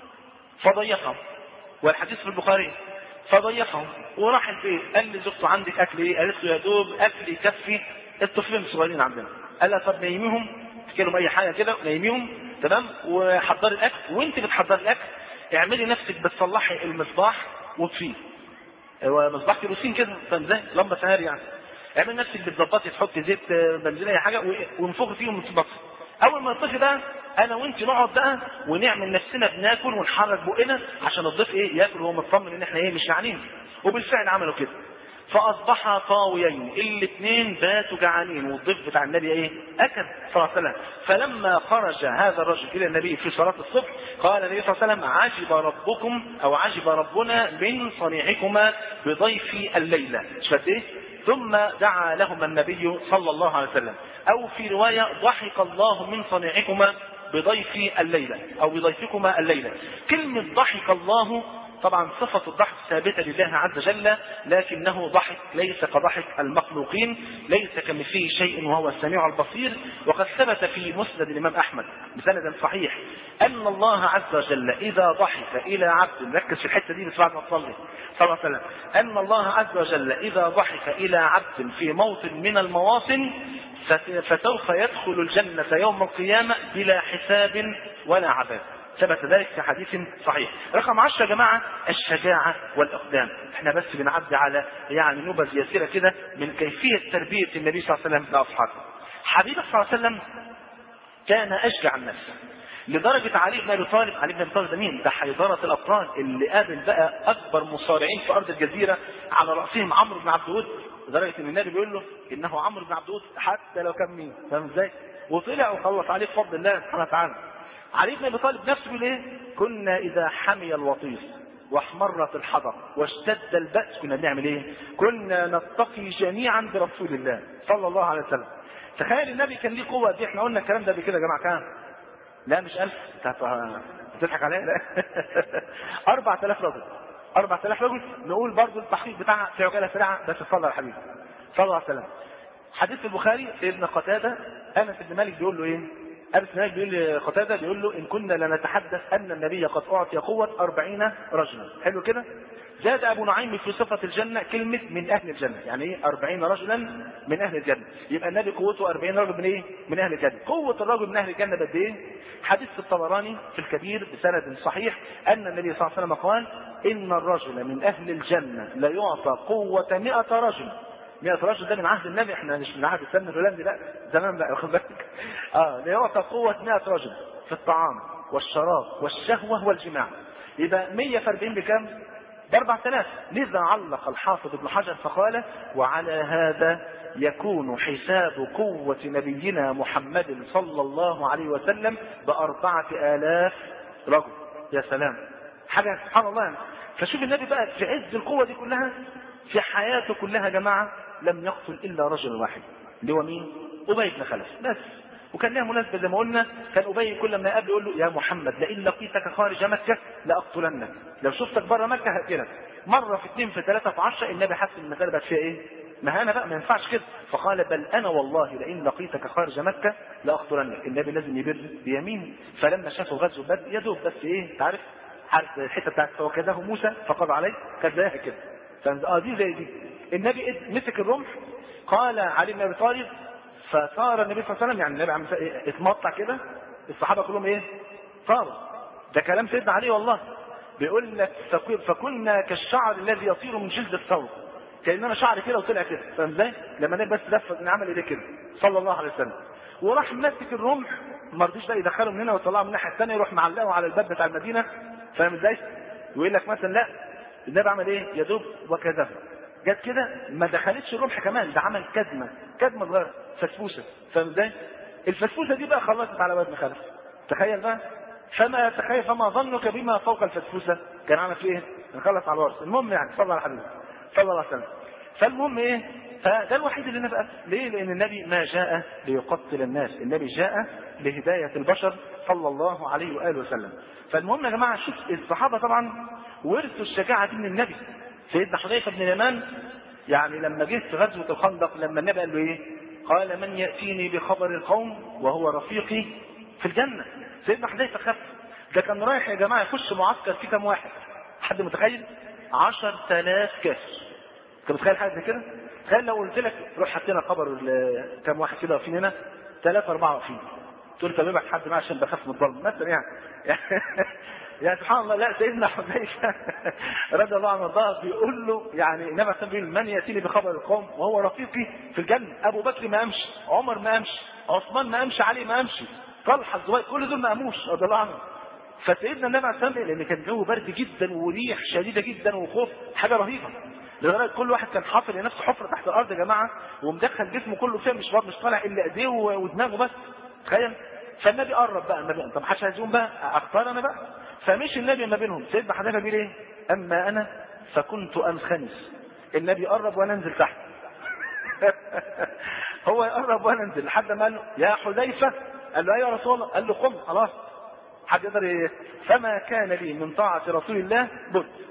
فضيفه، والحديث في البخاري. فضيفه وراح البيت، قال لزوجته: عندك اكل ايه؟ قالت له: يا دوب اكل يكفي الطفلين الصغيرين عندنا. قال لها: طب نيميهم، تكلم اي حاجه كده نيميهم، تمام، وحضري الاكل، وانت بتحضري الاكل اعملي نفسك بتصلحي المصباح وتفيه، هو مصباح كيروسين كده، فاهم ازاي؟ لمبه سهاري يعني. اعملي نفسك بتظبطي، تحطي زيت بنزين اي حاجه ونفخي فيه ونظبطي. اول ما الضيف ده انا وانت نقعد بقى ونعمل نفسنا بناكل ونحرك بقنا عشان الضيف ايه؟ ياكل وهو مطمن ان احنا ايه؟ مش جعانين. وبالفعل عملوا كده. فاصبحا طاويين، الاثنين باتوا جعانين، والضيف بتاع النبي ايه؟ اكل صلى الله عليه وسلم. فلما خرج هذا الرجل الى النبي في صلاه الصبح قال النبي صلى الله عليه وسلم: عجب ربكم او عجب ربنا من صنيعكما بضيفي الليله. شفت ايه؟ ثم دعا لهما النبي صلى الله عليه وسلم. او في روايه: ضحك الله من صنيعكما بضيفي الليله، او بضيفكما الليله. كلمه ضحك الله طبعا صفة الضحك ثابتة لله عز وجل، لكنه ضحك ليس كضحك المخلوقين، ليس كمثله شيء وهو السميع البصير. وقد ثبت في مسند الإمام أحمد بسند صحيح أن الله عز وجل إذا ضحك إلى عبد، ركز في الحتة دي بس بعد ما تصلي صلى الله عليه وسلم، أن الله عز وجل إذا ضحك إلى عبد في موطن من المواطن فسوف يدخل الجنة يوم القيامة بلا حساب ولا عذاب. ثبت ذلك في حديث صحيح. رقم عشرة يا جماعة الشجاعة والإقدام. احنا بس بنعدي على يعني نبذ يسيرة كده من كيفية تربية النبي صلى الله عليه وسلم لأصحابه. حبيبه صلى الله عليه وسلم كان أشجع الناس لدرجة علي بن أبي طالب، علي بن أبي طالب ده مين؟ ده حيدرة الأبطال اللي قابل بقى أكبر مصارعين في أرض الجزيرة على رأسهم عمرو بن عبد الود، لدرجة إن النبي بيقول له إنه عمرو بن عبد الود حتى لو كان مين، فاهم إزاي؟ وطلع وخلص عليه بفضل الله سبحانه وتعالى. علي بن أبي طالب نفسه بيقول إيه؟ كنا إذا حمي الوطيس واحمرت الحضر واشتد البأس كنا بنعمل إيه؟ كنا نتقي جميعا برسول الله صلى الله عليه وسلم. تخيل النبي كان ليه قوة دي، احنا قلنا الكلام ده بكده يا جماعة كام؟ لا مش ألف، تضحك عليا؟ لا أربعة آلاف رجل، أربعة آلاف رجل. نقول برضو التحقيق بتاعها في عجالة سريعة بس صلى على الحبيب صلى الله عليه وسلم. حديث في البخاري ابن قتادة أنس بن مالك بيقول له إيه؟ أنس بن مالك بيقول لقتادة بيقول له إن كنا لنتحدث أن النبي قد أعطي قوة أربعين رجلا. حلو كده؟ زاد أبو نعيم في صفة الجنة كلمة من أهل الجنة، يعني إيه أربعين رجلا من أهل الجنة؟ يبقى النبي قوته أربعين رجل من إيه؟ من أهل الجنة. قوة الرجل من أهل الجنة قد إيه؟ حديث الطبراني في الكبير بسند صحيح أن النبي صلى الله عليه وسلم قال إن الرجل من أهل الجنة لا يعطى قوة مئة رجل. مئة رجل ده من عهد النبي، احنا مش من عهد السن الهولندي، لا زمان بقى واخد بالك. اه لا يعطى قوة مئة رجل في الطعام والشراب والشهوة والجماع. يبقى مئة في أربعين بكام؟ بأربعة آلاف. لذا علق الحافظ ابن حجر فقال وعلى هذا يكون حساب قوة نبينا محمد صلى الله عليه وسلم بأربعة آلاف رجل. يا سلام، حاجة سبحان الله يعني. فشوف النبي بقى في عز القوة دي كلها في حياته كلها يا جماعة لم يقتل إلا رجل واحد اللي هو مين؟ أبي بن خلف بس. وكان لها مناسبة زي ما قلنا، كان أبي كل ما يقابل يقول له يا محمد لئن لقيتك خارج مكة لأقتلنك، لو شفتك بره مكة هقتلك. مرة في اثنين في ثلاثة في عشرة النبي حس ان المسألة بقت فيها ايه؟ مهانة بقى، ما ينفعش كده. فقال بل أنا والله لئن لقيتك خارج مكة لأقتلنك. النبي لازم يبر بيمين. فلما شافوا غزو بدر يدوب بس ايه؟ تعرف عارف الحتة بتاعت فوكذه موسى فقضى عليه، كانت زيها كده. اه دي زي دي. النبي مسك الرمح، قال علي بن ابي طالب، فصار النبي صلى الله عليه وسلم يعني النبي عم اتمطع كده، الصحابه كلهم ايه؟ صاروا. ده كلام سيدنا علي والله. بيقول لك فكنا كالشعر الذي يطير من جلد الثور، كاننا شعر كده وطلع كده، فاهم ازاي؟ لما النبي بس لف عمل ايديه كده صلى الله عليه وسلم، وراح ماسك الرمح، ما رضيش بقى يدخله من هنا ويطلعه من الناحيه الثانيه، يروح معلقه على الباب بتاع المدينه، فاهم ازاي؟ ويقول لك مثلا لا النبي عمل ايه؟ يدوب وكذا جت كده، ما دخلتش الرمح كمان، ده عمل كدمه كدمه صغيره فسفوسه، فاهم ازاي؟ الفسفوسه دي بقى خلصت على ابن خلف. تخيل بقى، فما تخيل فما ظنك بما فوق الفسفوسه، كان عمل فيه ايه؟ نخلص على الورث. المهم يعني صلى الله عليه وسلم صلى الله عليه وسلم. فالمهم ايه؟ فده الوحيد اللي نبقى ليه؟ لان النبي ما جاء ليقتل الناس، النبي جاء لهدايه البشر صلى الله عليه واله وسلم. فالمهم يا جماعه شوف الصحابه طبعا ورثوا الشجاعه دي من النبي. سيدنا حذيفه بن اليمان يعني لما جه في غزوه الخندق، لما النبي قال له ايه؟ قال من ياتيني بخبر القوم وهو رفيقي في الجنه. سيدنا حذيفه خف، ده كان رايح يا جماعه يخش معسكر فيه كام واحد؟ حد متخيل؟ عشر آلاف كافر. انت متخيل حاجه زي كده؟ تخيل لو قلت لك روح حطينا خبر كام واحد كده واقفين هنا، ثلاثة أربعة واقفين، تقول طب ابعت حد معاه عشان بخاف من الظلم مثلا يعني. يعني سبحان الله. لا سيدنا حذيفه رضي الله عنه وارضاه بيقول له يعني النبي صلى الله عليه وسلم من ياتيني بخبر القوم وهو رفيقي في الجنه. ابو بكر ما امشي، عمر ما امشي، عثمان ما امشي، علي ما امشي، طلحه الزبير، كل دول ما اموش رضي الله عنهم. فسيدنا النبي عليه الصلاه والسلام لان كان جو برد جدا وريح شديده جدا وخوف حاجه رهيبه، لدرجه كل واحد كان حافر لنفسه حفره تحت الارض يا جماعه، ومدخل جسمه كله فيها، مش مش طالع الا ايديه ودماغه بس. تخيل. فالنبي قرب بقى، النبي طب محدش هيزوم بقى، اختار انا بقى. فمشي النبي ما بينهم. سيدنا حذيفه بيقول ايه؟ اما انا فكنت انخنس. النبي قرب وانا انزل تحت. هو يقرب وانا انزل لحد ما قال له يا حذيفه، قال له ايوه يا رسول الله، قال له قم خلاص حد يقدر ايه؟ فما كان لي من طاعه رسول الله بد.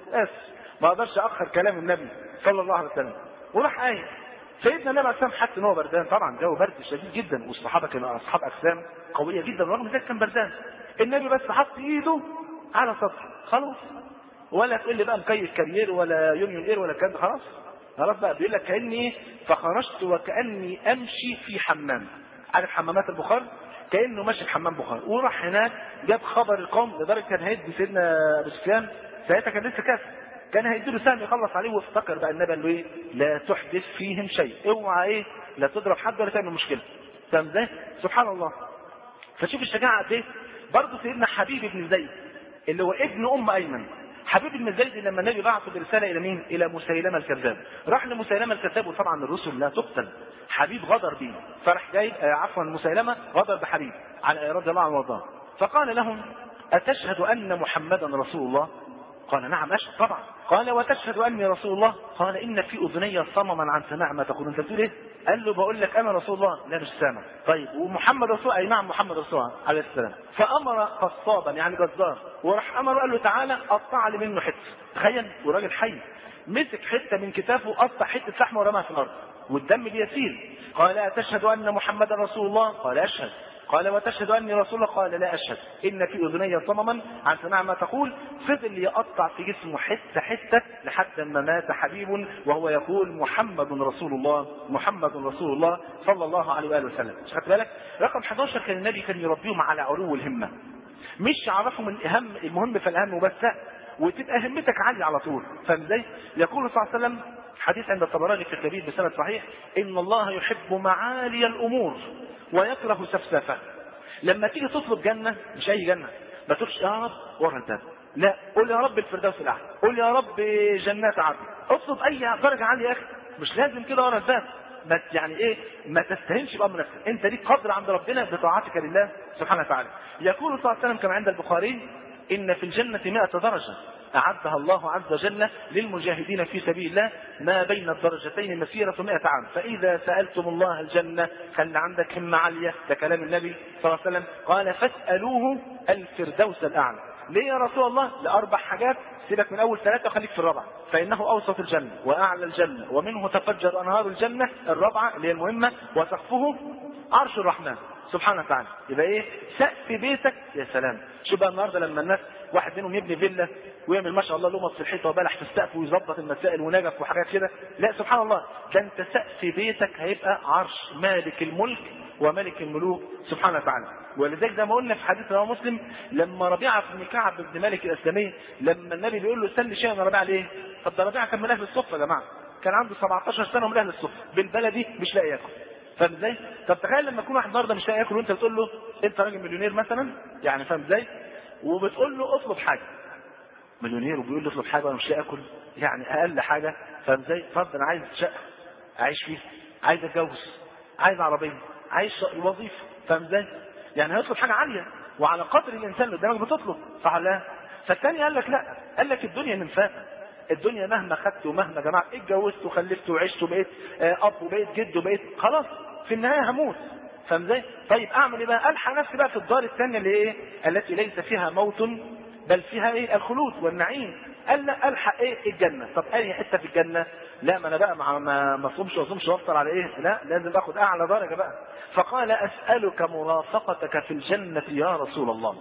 اسف ما اقدرش اخر كلام النبي صلى الله عليه وسلم. وراح قايم. سيدنا النبي عليه السلام حس ان هو بردان، طبعا جو برد شديد جدا، والصحابه كانوا اصحاب اجسام قويه جدا، ورغم ذلك كان بردان. النبي بس حط ايده على سطحه خلاص، ولا تقول لي بقى مكيف كارير ولا يونيون اير ولا الكلام ده، خلاص خلاص بقى. بيقول لك كاني فخرجت وكاني امشي في حمام، عارف حمامات البخار؟ كانه ماشي في حمام بخار. وراح هناك جاب خبر القوم، لدرجه كان هيدي سيدنا ابو سفيان ساعتها كان لسه كافر، كان هيديله سهم يخلص عليه، وافتكر بقى النبي قال له ايه؟ لا تحدث فيهم شيء، اوعى ايه لا تضرب حد ولا تعمل مشكله. فاهم ازاي؟ سبحان الله. فشوف الشجاعه قد ايه. برضه سيدنا حبيب بن زيد اللي هو ابن ام ايمن، حبيب بن زيد لما النبي بعثه برساله الى مين؟ الى مسيلمه الكذاب. راح لمسيلمه الكذاب، وطبعا الرسل لا تقتل، حبيب غدر به، فراح جايب آه عفوا مسيلمه غدر بحبيب على رضي الله عنه وارضاه. فقال لهم اتشهد ان محمدا رسول الله؟ قال نعم اشهد طبعا. قال وتشهد اني رسول الله؟ قال ان في اذني صمما عن سماع ما تقول. انت بتقول ايه؟ قال له بقول لك انا رسول الله. لا مش سامع. طيب ومحمد رسول؟ اي نعم محمد رسول الله عليه السلام. فامر قصابا يعني جزار، وراح امره قال له تعالى قطع لي منه حته. تخيل، وراجل حي مسك حته من كتافه قطع حته لحمه ورماها في الارض والدم بيسيل. قال اتشهد ان محمدا رسول الله؟ قال اشهد. قال وتشهد اني رسول الله؟ قال لا اشهد. ان في اذني صمما عن سماع ما تقول. فضل يقطع في جسمه حته حته لحد ما مات حبيب وهو يقول محمد رسول الله محمد رسول الله صلى الله عليه واله وسلم. مش خدت بالك؟ رقم حداشر كان النبي كان يربيهم على علو الهمه، مش يعرفهم الاهم المهم فالاهم وبس، وتبقى همتك عاليه على طول. فاهم ازاي؟ يقول صلى الله عليه وسلم حديث عند الطبراني في الكبير بسند صحيح: ان الله يحب معالي الامور ويكره سفسفه. لما تيجي تطلب جنه، مش اي جنه، ما تقولش يا رب ورا الباب، لا، قول يا رب الفردوس الاعلى، قول يا رب جنات عدن، اطلب اي درجه عاليه يا اخي، مش لازم كده ورا الباب. ما يعني ايه، ما تستهنش بامر نفسك، انت ليك قدر عند ربنا بطاعتك لله سبحانه وتعالى. يقول صلى الله عليه وسلم كما عند البخاري: ان في الجنه مائة درجه اعدها الله عز وجل للمجاهدين في سبيل الله ما بين الدرجتين مسيره مائة عام، فاذا سالتم الله الجنه خلي عندك همه عاليه. ده كلام النبي صلى الله عليه وسلم. قال فاسالوه الفردوس الاعلى. ليه يا رسول الله؟ لاربع حاجات، سيبك من اول ثلاثه وخليك في الرابعه. فانه اوسط الجنه واعلى الجنه ومنه تفجر انهار الجنه. الرابعه اللي هي المهمه: وسقفه عرش الرحمن سبحانه وتعالى. يبقى ايه؟ سقف بيتك. يا سلام، شوف بقى النهارده لما الناس واحد منهم يبني فيلا ويعمل ما شاء الله لمط في الحيطه وبلح في السقف ويظبط المسائل ونجف وحاجات كده، لا سبحان الله، ده انت سقف بيتك هيبقى عرش مالك الملك وملك الملوك سبحانه وتعالى. ولذلك زي ما قلنا في حديث رواه مسلم، لما ربيعه بن كعب بن مالك الاسلمي لما النبي بيقول له سل شيئا يا ربيعه ليه؟ طب ده ربيعه كان من اهل الصفه يا جماعه، كان عنده سبعتاشر سنه ومن اهل الصفه، بالبلدي مش لاقي ياكل. فاهم ازاي؟ طب تخيل لما يكون واحد النهارده مش لاقي ياكل وانت بتقول له انت راجل مليونير مثلا، يعني فاهم ازاي؟ وبتقول له اطلب حاجه. مليونير وبيقول له اطلب حاجه وانا مش لاقي اكل، يعني اقل حاجه. فاهم ازاي؟ اتفضل، انا عايز شقه اعيش فيها، عايز اتجوز، عايز عربيه، عايز وظيفه. فاهم ازاي؟ يعني هيطلب حاجه عاليه وعلى قدر الانسان اللي قدامك بتطلب، صح ولا لا؟ فالثاني قال لك لا، قال لك الدنيا منفاخه، الدنيا مهما خدت ومهما جمعت، اتجوزت وخلفت وعشت وبقيت اب وبقيت جد وبقيت خلاص في النهايه هموت. فاهم ازاي؟ طيب اعمل ايه بقى؟ الحق نفسي بقى في الدار الثانيه اللي ايه؟ التي ليس فيها موت بل فيها ايه؟ الخلود والنعيم. قال لا، الحق ايه؟ الجنه. طب اي حته في الجنه؟ لا، ما انا بقى ما ما اصومش واصومش وافطر على ايه؟ لا، لازم اخد اعلى درجه بقى. فقال اسالك مرافقتك في الجنه يا رسول الله.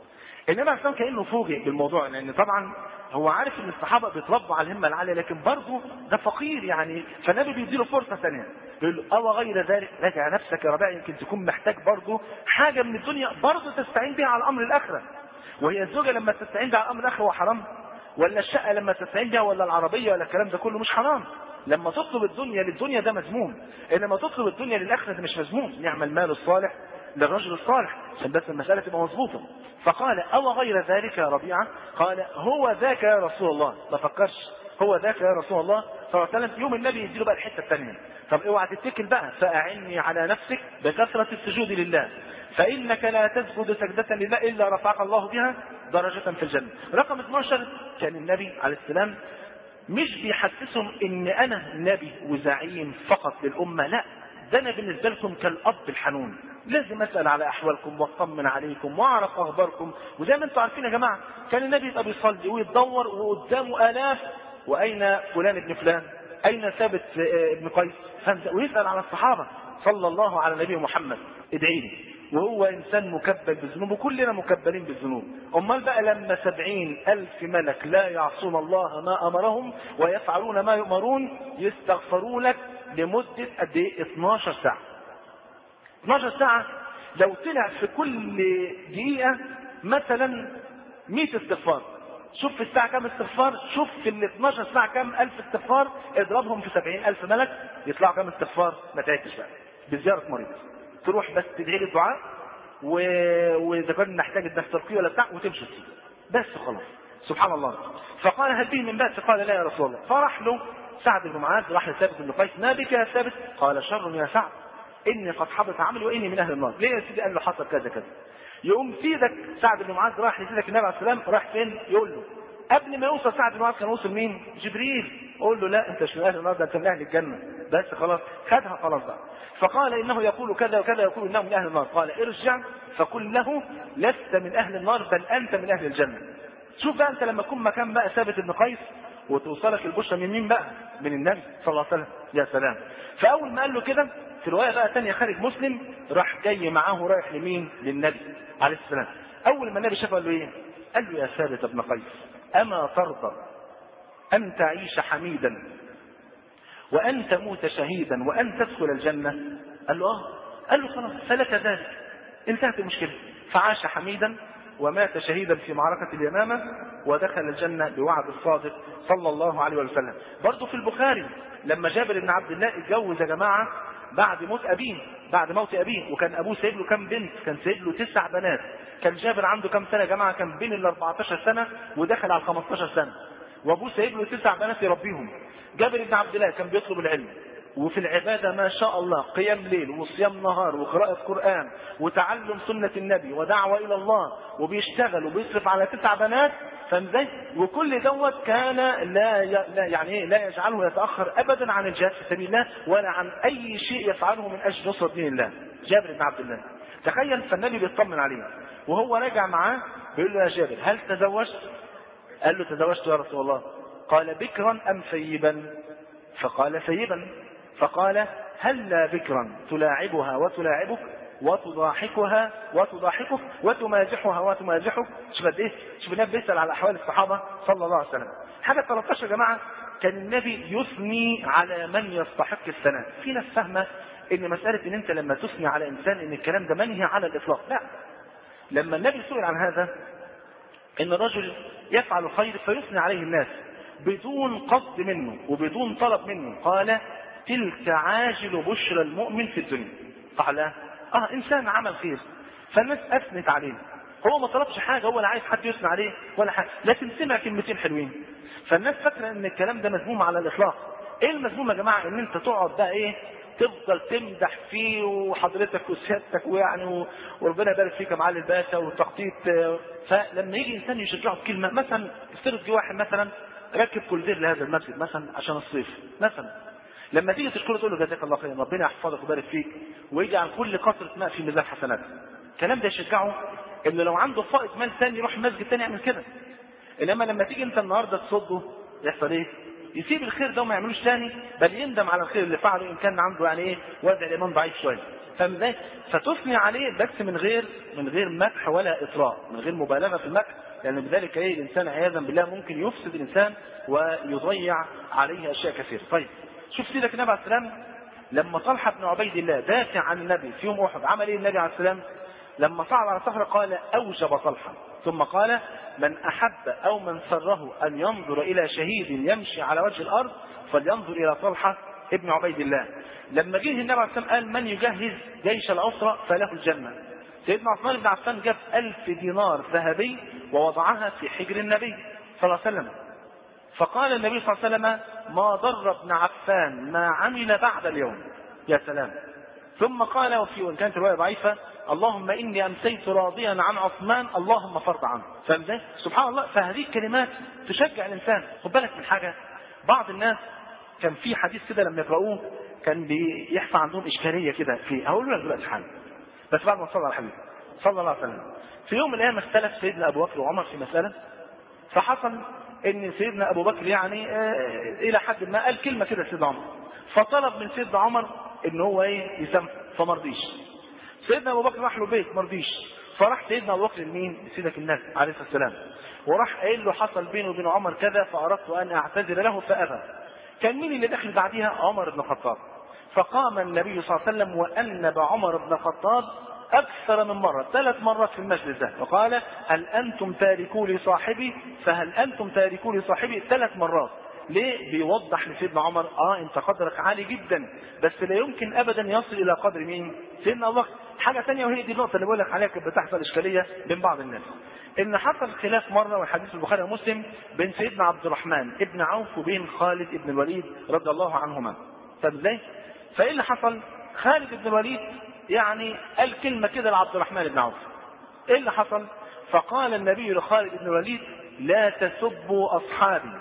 النبي عليه الصلاه والسلام كانه فوجئ بالموضوع، لان طبعا هو عارف ان الصحابه بيتربوا على الهمه العاليه، لكن برضه ده فقير يعني، فالنبي بيديله فرصه ثانيه، بيقول له او غير ذلك، راجع نفسك يا ربيع، يمكن تكون محتاج برضه حاجه من الدنيا برضه تستعين بها على امر الاخره. وهي الزوجه لما تستعين بها على امر الاخره هو حرام؟ ولا الشقه لما تستعين بها، ولا العربيه، ولا الكلام ده كله مش حرام؟ لما تطلب الدنيا للدنيا ده مذموم، انما تطلب الدنيا للاخره ده مش مذموم. نعم المال الصالح للرجل الصالح، عشان بس المساله تبقى مظبوطه. فقال او غير ذلك يا ربيعه؟ قال هو ذاك يا رسول الله. ما فكرش، هو ذاك يا رسول الله صلى الله عليه وسلم. يوم النبي يديله بقى الحته الثانيه. طب اوعى تتكل بقى، فاعني على نفسك بكثره السجود لله، فانك لا تسجد سجده لله الا رفعك الله بها درجه في الجنه. رقم اثناشر كان النبي عليه السلام مش بيحسسهم ان انا نبي وزعيم فقط للامه، لا، ده انا بالنسبه لكم كالاب الحنون. لازم اسال على احوالكم واطمن عليكم واعرف اخباركم. وزي ما انتم عارفين يا جماعه كان النبي يبقى بيصلي ويتدور وقدامه الاف، واين فلان ابن فلان، اين ثابت ابن قيس، ويسال على الصحابه صلى الله على نبي محمد ادعي لي. وهو انسان مكبل بالذنوب وكلنا مكبلين بالذنوب. امال بقى لما سبعين الف ملك لا يعصون الله ما امرهم ويفعلون ما يؤمرون يستغفروا لك لمده قد ايه؟ اثناشر ساعه. اثناشر ساعه لو طلع في كل دقيقه مثلا مئة استغفار، شوف في الساعه كام استغفار، شوف في ال اثناشر ساعه كام الف استغفار، اضربهم في سبعين الف ملك يطلعوا كام استغفار؟ ما تعدش بقى بزياره مريض. تروح بس تدعي لي الدعاء و... واذا كنا نحتاج الترقيه ولا بتاع وتمشي فيه بس خلاص. سبحان الله. فقال هل به من بأس؟ قال لا يا رسول الله. فراح له سعد بن معاذ، راح لثابت بن قيس، ما بك يا ثابت؟ قال شر يا سعد اني قد حبط عملي واني من اهل النار. ليه يا سيدي؟ قال له حصل كذا كذا. يقوم سيدك سعد بن معاذ راح لسيدك النبي عليه السلام، راح فين؟ يقول له قبل ما يوصل سعد بن معاذ كان وصل مين؟ جبريل. قول له لا انت مش من اهل النار، ده انت من اهل الجنه بس خلاص. خدها خلاص بقى. فقال انه يقول كذا وكذا، يقول انه من اهل النار. قال ارجع فقل له لست من اهل النار بل انت من اهل الجنه. شوف بقى انت لما تكون مكان بقى ثابت بن قيس وتوصلك البشرى من مين بقى؟ من النبي صلى الله عليه وسلم. يا سلام. فاول ما قال له كده في روايه بقى ثانيه خارج مسلم، راح جاي معاه رايح لمين؟ للنبي عليه السلام. اول ما النبي شافه قال له ايه؟ قال له يا ثابت بن قيس اما ترضى ان تعيش حميدا وان تموت شهيدا وان تدخل الجنه؟ قال له اه. قال له خلاص فلك ذلك، انتهت المشكله. فعاش حميدا ومات شهيدا في معركه اليمامه ودخل الجنه بوعد الصادق صلى الله عليه وسلم. برضه في البخاري لما جابر بن عبد الله اتجوز يا جماعه بعد موت ابيه، بعد موت ابيه، وكان ابوه سايب له كام بنت؟ كان سايب له تسع بنات. كان جابر عنده كام سنه يا جماعه؟ كان بين ال أربعتاشر سنه ودخل على خمستاشر سنه، وابوه سايب له تسع بنات يربيهم. جابر بن عبد الله كان بيطلب العلم وفي العباده ما شاء الله، قيام ليل وصيام نهار وقراءه قران وتعلم سنه النبي ودعوه الى الله، وبيشتغل وبيصرف على تسع بنات. فازاي؟ وكل دوت كان لا لا يعني ايه؟ لا يجعله يتاخر ابدا عن الجهاد في سبيل الله ولا عن اي شيء يفعله من اجل نصره دين الله. جابر بن عبد الله تخيل. فالنبي بيطمن عليه وهو راجع معاه بيقول له يا جابر هل تزوجت؟ قال له تزوجت يا رسول الله. قال بكرا ام ثيبا؟ فقال ثيبا. فقال هلا بكرا تلاعبها وتلاعبك وتضاحكها وتضاحكك وتمازحها وتمازحك. شوف قد ايه؟ شوف النبي بيسال على احوال الصحابه صلى الله عليه وسلم. حاجه ثلاثة عشر يا جماعه كان النبي يثني على من يستحق الثناء. في ناس فاهمه ان مساله ان انت لما تثني على انسان ان الكلام ده منهي على الاطلاق. لا، لما النبي سئل عن هذا ان الرجل يفعل الخير فيثني عليه الناس بدون قصد منه وبدون طلب منه، قال تلك عاجل بشرى المؤمن في الدنيا. قال اه انسان عمل خير فالناس اثنت عليه، هو ما طلبش حاجه، هو لا عايز حد يثني عليه ولا حاجه، لكن سمع كلمتين حلوين فالناس فاكره ان الكلام ده مذموم على الاطلاق. ايه المذموم يا جماعه؟ ان انت تقعد بقى ايه تفضل تمدح فيه وحضرتك وسيادتك ويعني وربنا يبارك فيك يا معالي الباشا وتخطيط. فلما يجي انسان يشجعه بكلمه، مثلا افترض جه واحد مثلا ركب كولدير لهذا المسجد مثلا عشان الصيف مثلا، لما تيجي تشكره تقول له جزاك الله خير ربنا يحفظك ويبارك فيك ويجعل كل قطره ماء في ميزان حسناته، الكلام ده يشجعه انه لو عنده فائض مال ثاني يروح مسجد ثاني يعمل كده. انما لما تيجي انت النهارده تصده يحصل ايه؟ يسيب الخير ده وما يعملوش ثاني، بل يندم على الخير اللي فعله ان كان عنده يعني ايه وضع الايمان ضعيف شويه. فاهم ازاي؟ فتثني عليه بس من غير من غير مدح ولا اطراء، من غير مبالغه في المدح، لان يعني بذلك ايه الانسان عياذا بالله ممكن يفسد الانسان ويضيع عليه اشياء كثيره. طيب شوف سيدك النبي عليه السلام لما طلحه بن عبيد الله دافع عن النبي في يوم احد عمل ايه النبي عليه السلام؟ لما صعد على الصخره قال اوجب طلحه، ثم قال من احب او من سره ان ينظر الى شهيد يمشي على وجه الارض فلينظر الى طلحه ابن عبيد الله. لما جه النبي عليه السلام قال من يجهز جيش العسرة فله الجنه. سيدنا عثمان بن عفان جاب ألف دينار ذهبي ووضعها في حجر النبي صلى الله عليه وسلم، فقال النبي صلى الله عليه وسلم ما ضر ابن عفان ما عمل بعد اليوم. يا سلام. ثم قال وفي وان كانت الروايه ضعيفه اللهم اني امسيت راضيا عن عثمان اللهم فرض عنه. فاهم ازاي؟ سبحان الله. فهذه الكلمات تشجع الانسان. خد بالك من حاجه، بعض الناس كان في حديث كده لما يقرأوه كان بيحصل عندهم اشكاليه كده في، هقول لك دلوقتي حاجه. بس بعد ما صلى على الحبيب صلى الله عليه وسلم. في يوم من الايام اختلف سيدنا ابو بكر وعمر في مساله، فحصل ان سيدنا ابو بكر يعني آه الى حد ما قال كلمه كده سيدنا عمر، فطلب من سيدنا عمر ان هو ايه يسامحه، فما رضيش. سيدنا ابو بكر راح له بيت ما رضيش، فراح سيدنا ابو بكر لمين؟ لسيدك النبي عليه الصلاه والسلام، وراح قايل له حصل بيني وبين عمر كذا فاردت ان اعتذر له فابى. كان مين اللي دخل بعديها؟ عمر بن الخطاب. فقام النبي صلى الله عليه وسلم وانب عمر بن الخطاب اكثر من مره، ثلاث مرات في المجلس ده، وقال هل انتم تاركوا لي صاحبي؟ فهل انتم تاركوا لي صاحبي؟ ثلاث مرات. ليه؟ بيوضح لسيدنا عمر اه انت قدرك عالي جدا، بس لا يمكن ابدا يصل الى قدر مين؟ سيدنا ابو بكر. حاجه ثانيه وهي دي النقطه اللي بقول لك عليها كانت بتحصل اشكاليه بين بعض الناس، ان حصل خلاف مره والحديث البخاري ومسلم بين سيدنا عبد الرحمن ابن عوف وبين خالد ابن الوليد رضي الله عنهما. طب ازاي؟ فايه اللي حصل؟ خالد ابن الوليد يعني قال كلمه كده لعبد الرحمن بن عوف. ايه اللي حصل؟ فقال النبي لخالد بن الوليد لا تسبوا اصحابي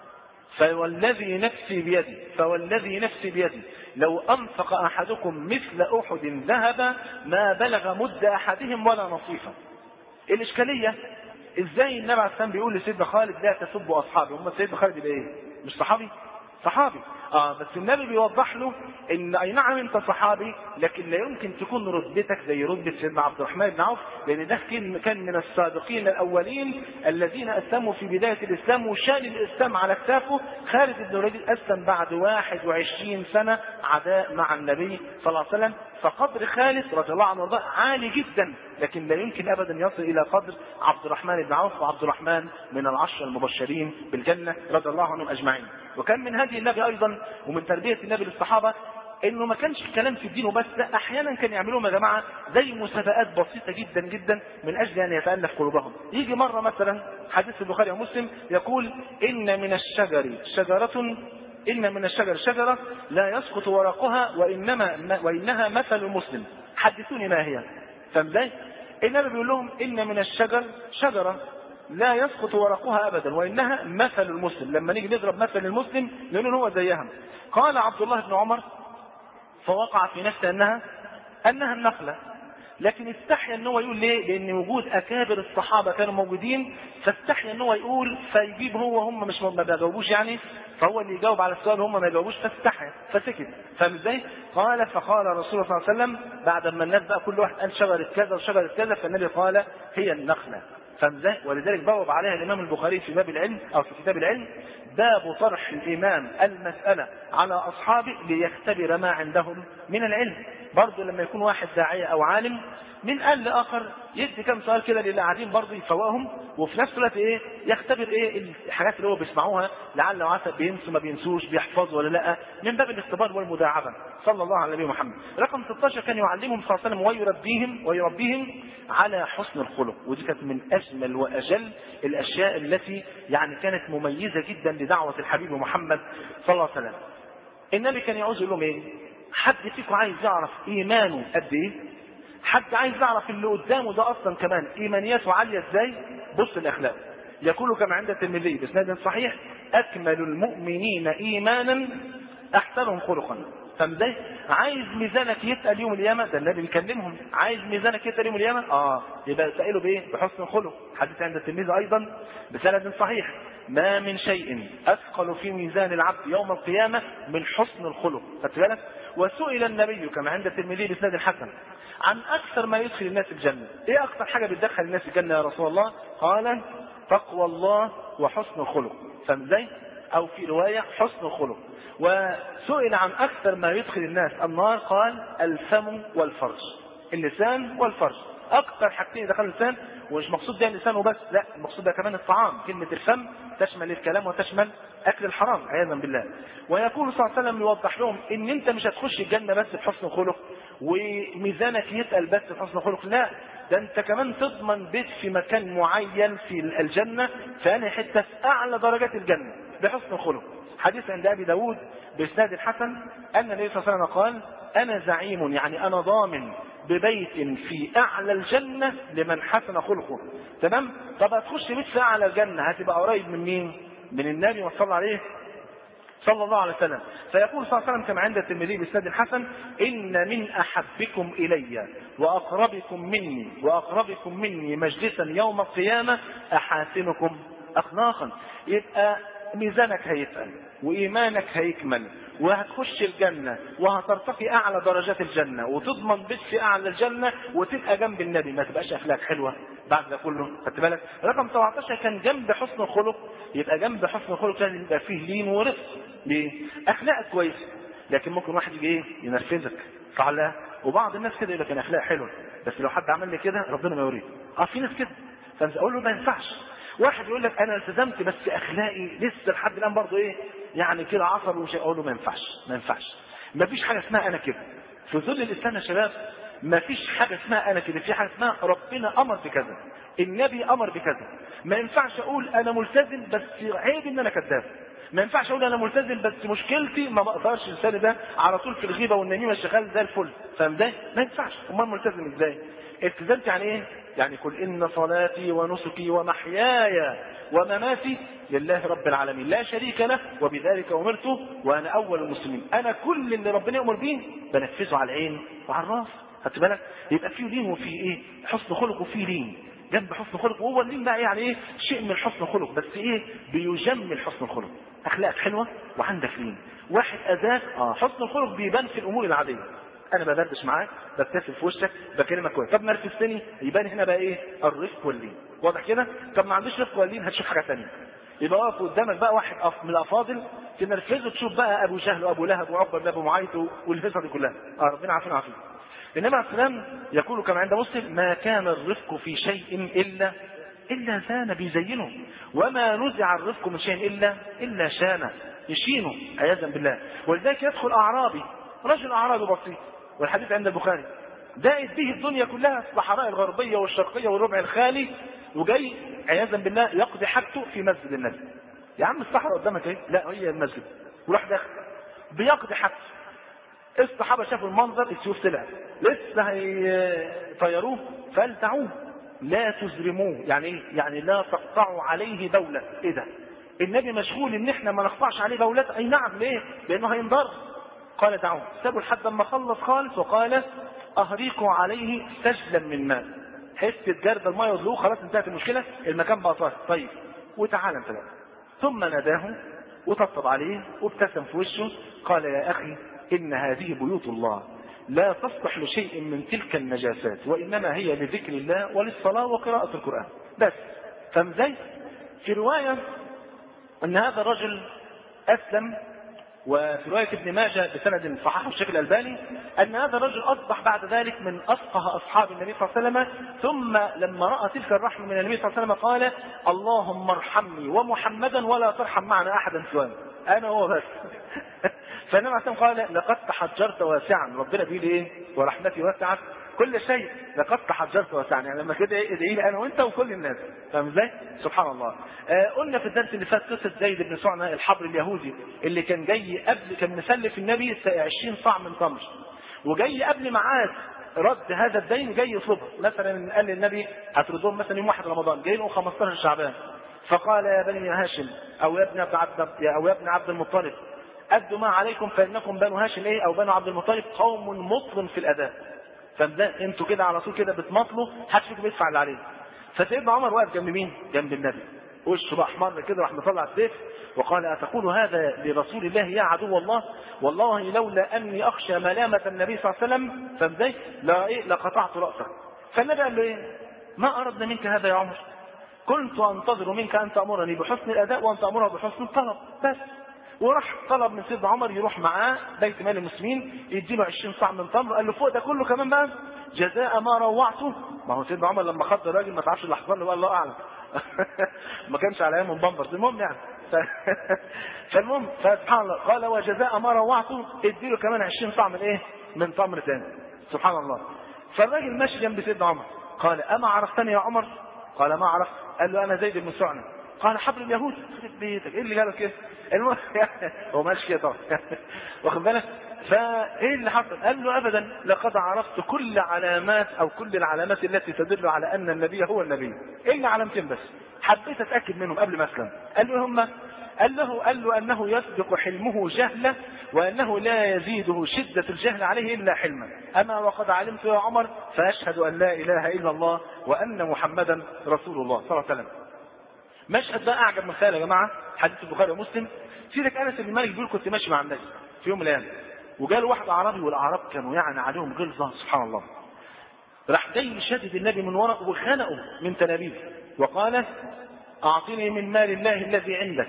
فوالذي نفسي بيدي فوالذي نفسي بيدي لو انفق احدكم مثل احد ذهبا ما بلغ مد احدهم ولا نصيفا. الاشكاليه ازاي النبي عليه السلام بيقول لسيدنا خالد لا تسبوا اصحابي؟ هم سيدنا خالد يبقى ايه؟ مش صحابي؟ صحابي اه بس النبي بيوضح له ان اي نعم انت صحابي لكن لا يمكن تكون رتبتك زي رتبه سيدنا عبد الرحمن بن عوف، لان ده كان من السابقين الاولين الذين اسلموا في بدايه الاسلام وشال الاسلام على كتافه. خالد بن الوليد اسلم بعد واحد وعشرين سنه عداء مع النبي صلى الله عليه وسلم، فقدر خالد رضي الله عنه وارضاه عالي جدا، لكن لا يمكن ابدا يصل الى قدر عبد الرحمن بن عوف، وعبد الرحمن من العشر المبشرين بالجنه رضي الله عنهم اجمعين. وكان من هدي النبي ايضا ومن تربيه النبي للصحابه انه ما كانش الكلام في الدين وبس، لا احيانا كان يعملوهم يا جماعه زي مسابقات بسيطه جدا جدا من اجل ان يتالف قلوبهم. يجي مره مثلا حديث البخاري ومسلم يقول ان من الشجر شجره إن من الشجر شجرة لا يسقط ورقها وإنما وإنها مثل المسلم، حدثوني ما هي. فازاي؟ النبي بيقول لهم إن من الشجر شجرة لا يسقط ورقها أبدا وإنها مثل المسلم، لما نيجي نضرب مثل المسلم نقول هو زيها. قال عبد الله بن عمر فوقع في نفسه أنها أنها النخلة، لكن استحيا ان هو يقول ليه؟ لان وجود اكابر الصحابه كانوا موجودين، فاستحيا ان هو يقول فيجيب هو هم مش ما بيجاوبوش يعني، فهو اللي يجاوب على السؤال وهم ما يجاوبوش، فاستحيا فسكت. فاهم ازاي؟ قال فقال الرسول صلى الله عليه وسلم بعد ما الناس بقى كل واحد قال شجره كذا وشجره كذا، فالنبي قال هي النخله. فاهم ازاي؟ ولذلك بوب عليها الامام البخاري في باب العلم او في كتاب العلم باب طرح الامام المساله على اصحابه ليختبر ما عندهم من العلم. برضه لما يكون واحد داعيه او عالم من قال لاخر يدي كم سؤال كده للي قاعدين برضه يفوقهم، وفي نفس الوقت ايه يختبر ايه الحاجات اللي هو بيسمعوها لعل وعسى بينسوا ما بينسوش بيحفظوا ولا لا، من باب الاختبار والمداعبه. صلى الله على النبي محمد. رقم ستة عشر كان يعلمهم صلى الله عليه وسلم ويربيهم ويربيهم على حسن الخلق، ودي كانت من اجمل واجل الاشياء التي يعني كانت مميزه جدا لدعوه الحبيب محمد صلى الله عليه وسلم. النبي كان يعوز لهم ايه؟ حد فيكم عايز يعرف ايمانه قد ايه؟ حد عايز يعرف اللي قدامه ده اصلا كمان ايمانياته عاليه ازاي؟ بص الاخلاق. يقول كما عند الترمذي باسناد صحيح اكمل المؤمنين ايمانا احسنهم خلقا. فازاي؟ عايز ميزانك يتقل يوم القيامه، ده النبي بيكلمهم، عايز ميزانك يتقل يوم القيامه اه يبقى تساله بايه؟ بحسن الخلق. حديث عند الترمذي ايضا بسند صحيح ما من شيء اثقل في ميزان العبد يوم القيامه من حسن الخلق. خدت بالك؟ وسئل النبي كما عند الترمذي باسناد الحسن عن اكثر ما يدخل الناس الجنه، ايه اكثر حاجه بتدخل الناس الجنه يا رسول الله؟ قال تقوى الله وحسن الخلق. فاهم ازاي؟ او في روايه حسن الخلق. وسئل عن اكثر ما يدخل الناس النار قال الفم والفرج، اللسان والفرج اكثر حاجتين دخلوا اللسان، ومش مقصود ده اللسان وبس، لا المقصود ده كمان الطعام. كلمه الفم تشمل الكلام وتشمل اكل الحرام عياذا بالله. ويقول صلى الله عليه وسلم يوضح لهم ان انت مش هتخش الجنه بس بحسن الخلق وميزانك يتقل بس بحسن الخلق، لا ده انت كمان تضمن بيت في مكان معين في الجنه، فانهي حته في اعلى درجات الجنه بحسن الخلق. حديث عند ابي داود باسناد الحسن ان النبي صلى الله عليه وسلم قال انا زعيم يعني انا ضامن ببيت في اعلى الجنه لمن حسن خلقه. تمام؟ طب هتخش بيت في اعلى الجنه هتبقى قريب من مين؟ من النبي وصلى عليه صلى الله عليه وسلم. فيقول صلى الله عليه وسلم كما عند الترمذي بإسناد حسن: إن من أحبكم إلي وأقربكم مني وأقربكم مني مجلسا يوم القيامة أحاسنكم أخلاقا. يبقى ميزانك هيتقل وإيمانك هيكمل وهتخش الجنة وهترتقي أعلى درجات الجنة وتضمن بيت في أعلى الجنة وتبقى جنب النبي. ما تبقاش أخلاق حلوة بعد ده كله. خدت بالك؟ رقم سبعتاشر كان جنب حسن الخلق. يبقى جنب حسن الخلق لازم يبقى فيه لين ورفق. ليه؟ أخلاقك كويسة، لكن ممكن واحد يجي إيه ينرفزك صح ولا؟ وبعض الناس كده يقول لك أنا أخلاق حلوة، بس لو حد عمل لي كده ربنا ما يوريه. أه في ناس كده. فأقول له ما ينفعش. واحد يقول لك انا التزمت بس اخلاقي لسه لحد الان برضه ايه يعني كده عصر ومش، اقول له ما ينفعش ما ينفعش. ما فيش حاجه اسمها انا كده في ظل الاسلام يا شباب. ما فيش حاجه اسمها انا كده، في حاجه اسمها ربنا امر بكذا، النبي امر بكذا. ما ينفعش اقول انا ملتزم بس عيب ان انا كذاب. ما ينفعش اقول انا ملتزم بس مشكلتي ما بقدرش لساني ده على طول في الغيبه والنميمه شغال زي الفل. فاهم ده؟ ما ينفعش. امال ملتزم ازاي؟ التزمت يعني ايه؟ يعني قل إن صلاتي ونسكي ومحياي ومماتي لله رب العالمين لا شريك له وبذلك أمرت وأنا أول المسلمين. أنا كل اللي ربنا يأمر به بنفذه على العين وعلى الراس. خدت بالك؟ يبقى فيه لين وفيه إيه؟ حسن خلق وفيه لين. جنب حسن خلق، وهو اللين بقى يعني إيه؟ شيء من حسن خلق، بس إيه؟ بيجمل حسن الخلق. أخلاقك حلوة وعندك لين. واحد أذاك آه حسن الخلق بيبان في الأمور العادية. انا ببردش معاك، ببتسم في وشك، بكلمك كويس. طب نرفزتني يبان هنا بقى ايه؟ الرفق واللين. واضح كده؟ طب ما عنديش رفق واللين هتشوف حاجه ثانيه. يبقى واقف قدامك بقى واحد من الافاضل تنرفزه تشوف بقى ابو جهل وابو لهب وعقبه بن ابي معيط والهيصه دي كلها. اه ربنا عافينا وعافيك. انما عليه السلام يقول كما عند مسلم: ما كان الرفق في شيء الا الا زان بيزينه، وما نزع الرفق من شيء الا الا شانه يشينه عياذا بالله. ولذلك يدخل اعرابي، رجل اعرابي بسيط، والحديث عند البخاري، دائت به الدنيا كلها في الصحراء الغربيه والشرقيه والربع الخالي، وجاي عياذا بالله يقضي حاجته في مسجد النبي. يا عم الصحراء قدامك ايه؟ لا هي المسجد. وراح داخل بيقضي حاجته. الصحابه شافوا المنظر، السيوف طلعت لسه هيطيروه فالتعوه لا تزرموه. يعني ايه؟ يعني لا تقطعوا عليه دوله. ايه ده؟ النبي مشغول ان احنا ما نقطعش عليه دولته. اي نعم. ليه؟ لانه هينضر. قال دعوه. سابوا لحد ما خلص خالص وقال: اهريقوا عليه سجلا من ماء. حته جرد الماء يضلوه، خلاص انتهت المشكله، المكان بقى طاهر. طيب وتعالى انت بقى. ثم ناداه وطبطب عليه وابتسم في وشه. قال: يا اخي ان هذه بيوت الله لا تصلح لشيء من تلك النجاسات، وانما هي لذكر الله وللصلاه وقراءه القران بس. فاهم ازاي؟ في روايه ان هذا الرجل اسلم، وفي رواية ابن ماجه بسند صححه الشيخ الألباني أن هذا الرجل أصبح بعد ذلك من أفقه أصحاب النبي صلى الله عليه وسلم. ثم لما رأى تلك الرحمة من النبي صلى الله عليه وسلم قال: اللهم ارحمني ومحمدا ولا ترحم معنا أحدا سوانا. أنا هو بس. فالنبي عليه الصلاة والسلام قال: لقد تحجرت واسعا. ربنا بيقول إيه؟ ورحمتي وسعت كل شيء. لقد تحجرت واسعا، يعني لما كده ايه ادعي لي انا وانت وكل الناس. فاهم ازاي؟ سبحان الله. آه قلنا في الدرس اللي فات قصه زيد بن سعنة الحبر اليهودي اللي كان جاي قبل، كان مسلف النبي عشرين صاع من تمر، وجاي قبل ميعاد رد هذا الدين جاي يطلبه. مثلا قال للنبي هتردهم مثلا يوم واحد رمضان، جاي له خمستاشر شعبان. فقال: يا بني هاشم او يا ابن عبد او يا ابن عبد المطلب ادوا ما عليكم فانكم بنو هاشم ايه او بنو عبد المطلب قوم مطل في الاداء. فده انتوا كده على طول كده بتمطلوا، محدش فيكم بيدفع اللي عليه. فسيدنا عمر واقف جنب مين؟ جنب النبي. وشه بقى احمر كده، راح مطلع السيف وقال: اتقول هذا لرسول الله يا عدو الله؟ والله لولا اني اخشى ملامه النبي صلى الله عليه وسلم فازاي لا ايه لقطعت راسك. فالنبي قال له: ايه؟ ما اردنا منك هذا يا عمر؟ كنت انتظر منك ان تامرني بحسن الاداء وان تامره بحسن الطلب بس. وراح طلب من سيدنا عمر يروح معاه بيت مال المسلمين يديله عشرين صاع من تمر. قال له: فوق ده كله كمان بقى جزاء ما روعته. ما هو سيدنا عمر لما خد الراجل ما تعرفش اللي حصل له، الله اعلم. ما كانش على ايام بامبرز. المهم يعني ف... فالمهم فسبحان الله قال: وجزاء ما روعته اديله كمان عشرين صاع من ايه؟ من تمر ثاني. سبحان الله. فالراجل ماشي جنب سيدنا عمر قال: اما عرفتني يا عمر؟ قال: ما عرفت. قال له: انا زيد بن سعنة. قال: حبر اليهود. خرب بيتك، ايه اللي قاله كده؟ المهم هو ماشي كده طبعا. واخد بالك؟ فايه اللي حصل؟ قال له: ابدا، لقد عرفت كل علامات او كل العلامات التي تدل على ان النبي هو النبي، الا علامتين بس. حبيت اتاكد منهم قبل ما اسلم. قال له هم؟ قال له قال له انه يسبق حلمه جهلا، وانه لا يزيده شده الجهل عليه الا حلما. اما وقد علمت يا عمر فاشهد ان لا اله الا الله وان محمدا رسول الله صلى الله عليه وسلم. مشهد ده اعجب من خيال يا جماعه، حديث البخاري ومسلم. سيدك انس بن مالك بيقول كنت ماشي مع النبي في يوم من الايام، وجاء واحد اعرابي، والاعراب كانوا يعني عليهم غلظه سبحان الله. راح جاي شدد النبي من وراء وخنقه من تلابيبه وقال اعطني من مال الله الذي عندك.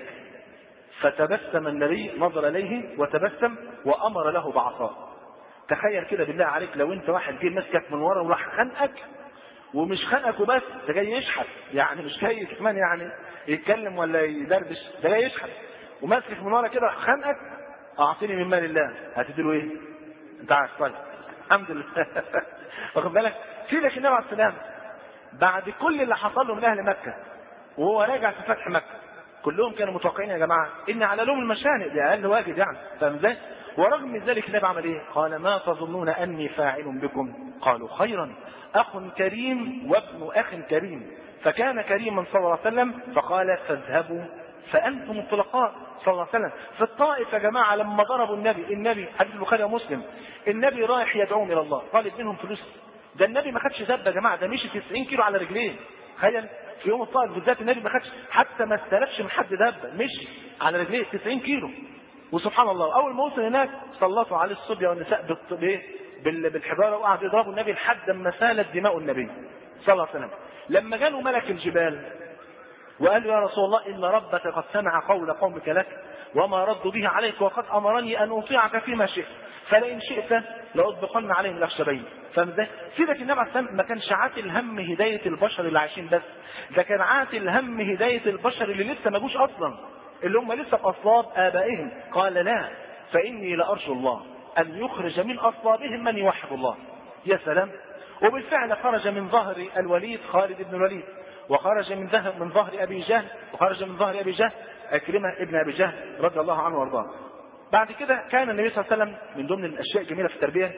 فتبسم النبي، نظر اليه وتبسم وامر له بعصاه. تخيل كده بالله عليك لو انت واحد جه مسكك من ورا وراح خنقك، ومش خنقك وبس، ده جاي يشحت، يعني مش جاي كمان يعني يتكلم ولا يدردش، ده جاي يشحت وماسكك من ورا كده خنقك. اعطني من مال الله، هتديله ايه؟ انت عارف. طيب الحمد لله. واخد بالك؟ سيدك النبي عليه السلام بعد كل اللي حصل له من اهل مكه وهو راجع في فتح مكه، كلهم كانوا متوقعين يا جماعه ان على لهم المشانق، ده اقل واجب يعني، فاهم ازاي؟ ورغم ذلك النبي عمل ايه؟ قال ما تظنون اني فاعل بكم؟ قالوا خيرا، اخ كريم وابن اخ كريم. فكان كريما صلى الله عليه وسلم فقال فاذهبوا فانتم الطلقاء صلى الله عليه وسلم. في الطائف يا جماعه لما ضربوا النبي، النبي حديث البخاري ومسلم، النبي رايح يدعوهم الى الله، طالب منهم فلوس. ده النبي ما خدش ذبه يا جماعه، ده مشي تسعين كيلو على رجليه. تخيل في يوم الطائف بالذات النبي ما خدش حتى ما استلفش من حد دابه، مشي على رجليه تسعين كيلو. وسبحان الله اول ما وصل هناك سلطوا عليه الصبيه والنساء بالحجاره وقعدوا يضربوا النبي لحد ما سالت دماء النبي صلى الله عليه وسلم. لما جاءوا ملك الجبال وقال يا رسول الله ان ربك قد سمع قول قومك لك وما ردوا به عليك، وقد امرني ان اطيعك فيما شئت، فلئن شئت لاطبقن عليهم الاخشبين. فاهم ازاي؟ سيدك النبي عليه السلام ما كانش عاتل هم هدايه البشر اللي عايشين بس، ده كان عاتل هم هدايه البشر اللي لسه ما جوش اصلا، اللي هم لسه في اصلاب ابائهم. قال لا، فاني لارجو الله ان يخرج من اصلابهم من يوحد الله. يا سلام. وبالفعل خرج من ظهر الوليد خالد بن الوليد، وخرج من ظهر من ظهر ابي جهل، وخرج من ظهر ابي جهل عكرمه ابن ابي جهل رضي الله عنه وارضاه. بعد كده كان النبي صلى الله عليه وسلم من ضمن الاشياء الجميله في التربيه،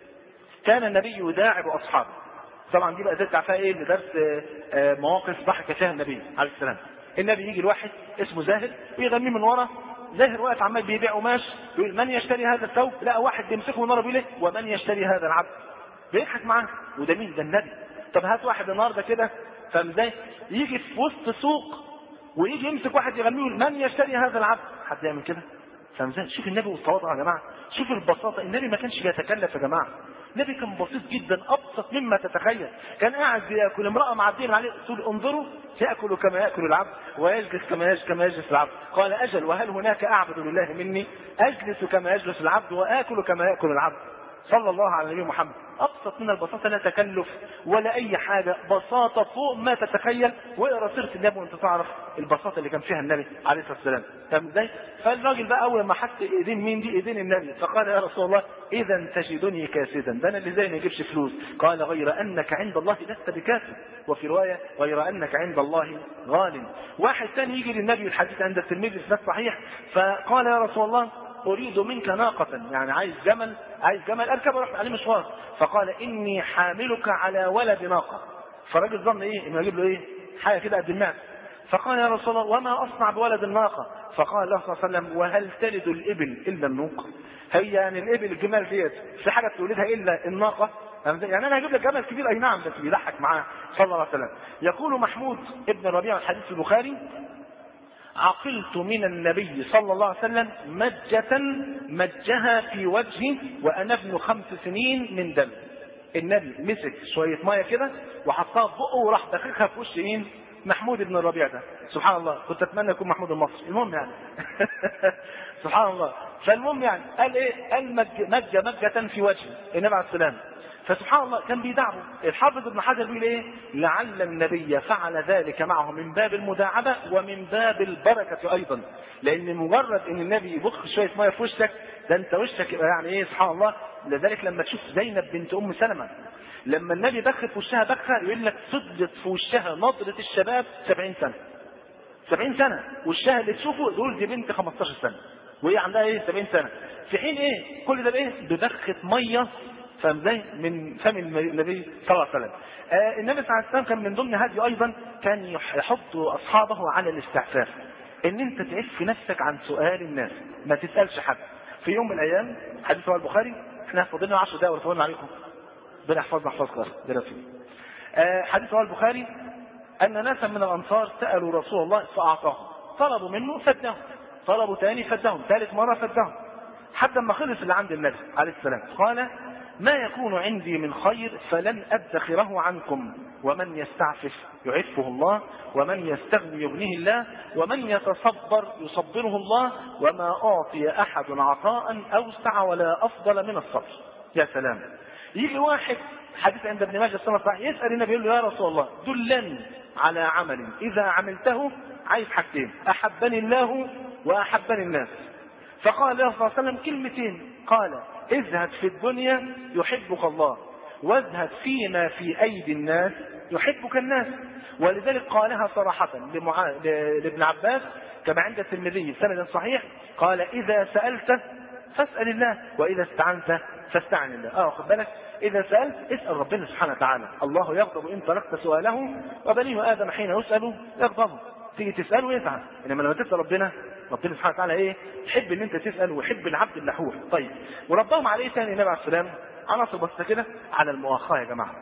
كان النبي يداعب اصحابه. طبعا دي بقى زي فيها ايه؟ لدرس مواقف ضحك فيها النبي عليه السلام. النبي يجي لواحد اسمه زاهر ويغنيه من ورا، زاهر واقف عمال بيبيع قماش، يقول من يشتري هذا الثوب؟ لا، واحد بيمسكه من ورا بيقول ايه؟ ومن يشتري هذا العبد؟ بيضحك معاه. وده مين؟ ده النبي. طب هات واحد النهارده كده، فاهم ازاي؟ يجي في وسط سوق ويجي يمسك واحد يغنيه من يشتري هذا العبد؟ حد يعمل كده؟ فاهم ازاي؟ شوف النبي والتواضع يا جماعه، شوف البساطه. النبي ما كانش بيتكلف يا جماعه، النبي كان بسيط جدا، ابسط مما تتخيل. كان قاعد ياكل، امراه معديه من عليه تقول انظروا ياكل كما ياكل العبد ويجلس كما يجلس كما يجلس العبد. قال اجل، وهل هناك اعبد لله مني؟ اجلس كما يجلس العبد واكل كما ياكل العبد. صلى الله على النبي محمد. ابسط من البساطه، لا تكلف ولا اي حاجه، بساطه فوق ما تتخيل. واقرا سيره النبي وانت تعرف البساطه اللي كان فيها النبي عليه الصلاه والسلام. فاهم ازاي؟ فالراجل بقى اول ما حس ايدين مين دي؟ ايدين النبي. فقال يا رسول الله اذا تجدني كاسدا، ده انا اللي زي ما يجيبش فلوس. قال غير انك عند الله لست بكاسد، وفي روايه غير انك عند الله غال. واحد ثاني يجي للنبي، الحديث عند الترمذي في صحيح، فقال يا رسول الله أريد منك ناقة، يعني عايز جمل، عايز جمل أركب وأروح عليه مشوار. فقال إني حاملك على ولد ناقة. فالراجل ظن إيه؟ إنه يجيب له إيه؟ حاجة كده قد المعدة. فقال يا رسول الله وما أصنع بولد الناقة؟ فقال له صلى الله عليه وسلم وهل تلد الإبل إلا النوق؟ هي يعني الإبل الجمال ديت في حاجة تولدها إلا الناقة؟ يعني أنا هجيب لك جمل كبير أي نعم، بس بيضحك معاه صلى الله عليه وسلم. يقول محمود ابن ربيع الحديث البخاري عقلت من النبي صلى الله عليه وسلم مجة مجها في وجهي وأنا ابن خمس سنين من دم. النبي مسك شوية مية كده وحطها في بقه وراح دخلها في وش مين؟ محمود بن الربيع ده. سبحان الله، كنت أتمنى يكون محمود المصري. المهم يعني سبحان الله. فالمهم يعني قال إيه؟ قال مجة مجة مجة في وجهي النبي عليه السلام. فسبحان الله كان بيدعوا. الحافظ ابن حجر بيقول ايه؟ لعل النبي فعل ذلك معه من باب المداعبه ومن باب البركه ايضا، لان مجرد ان النبي يبخ شويه ميه في وشك ده انت وشك يعني ايه؟ سبحان الله. لذلك لما تشوف زينب بنت ام سلمه لما النبي بخ في وشها بخه يقول لك فضلت في وشها نضره الشباب سبعين سنه. سبعين سنه وشها اللي تشوفه دول دي بنت خمستاشر سنه وهي عندها ايه؟ سبعين سنه. في حين ايه؟ كل ده بايه؟ ببخه ميه فاهم ازاي؟ من فم النبي صلى الله عليه وسلم. آه النبي صلى الله عليه وسلم كان من ضمن هدي ايضا كان يحط اصحابه على الاستعفاف، ان انت تعف نفسك عن سؤال الناس، ما تسالش حد. في يوم من الايام حديث رواه البخاري، احنا فاضلنا عشر دقائق ولا عليكم؟ ربنا يحفظنا يحفظكم ده آه حديث رواه البخاري ان ناسا من الانصار سالوا رسول الله فاعطاهم، طلبوا منه فدهم، طلبوا ثاني فدهم، ثالث مره فدهم، حتى ما خلص اللي عند النبي عليه السلام. قال ما يكون عندي من خير فلن أدخره عنكم، ومن يستعفف يعفه الله، ومن يستغني يغنيه الله، ومن يتصبر يصبره الله، وما أعطي أحد عطاء أوسع ولا أفضل من الصبر. يا سلام. يجي واحد حديث عند ابن ماجه السنة صحيح يسأل النبي يقول له يا رسول الله دلني على عمل إذا عملته عايز حاجتين، أحبني الله وأحبني الناس. فقال له صلى الله عليه وسلم كلمتين، قال اذهب في الدنيا يحبك الله، واذهب فيما في أيدي الناس يحبك الناس. ولذلك قالها صراحة لمعا... لابن عباس كما عند الترمذي سند صحيح، قال إذا سألت فاسأل الله، وإذا استعنت فاستعن الله. اه خد بالك، إذا سألت اسأل ربنا سبحانه وتعالى، الله يغضب إن تركت سؤاله، وبنيه آدم حين يسأل يغضب. تيجي تسأله يزعل، إنما لما تسأل ربنا، ربنا سبحانه وتعالى ايه؟ يحب ان انت تسأل ويحب العبد اللحوح. طيب وربهم عليه ثاني النبي عليه السلام عناصر بس كده على المؤاخاة يا جماعة.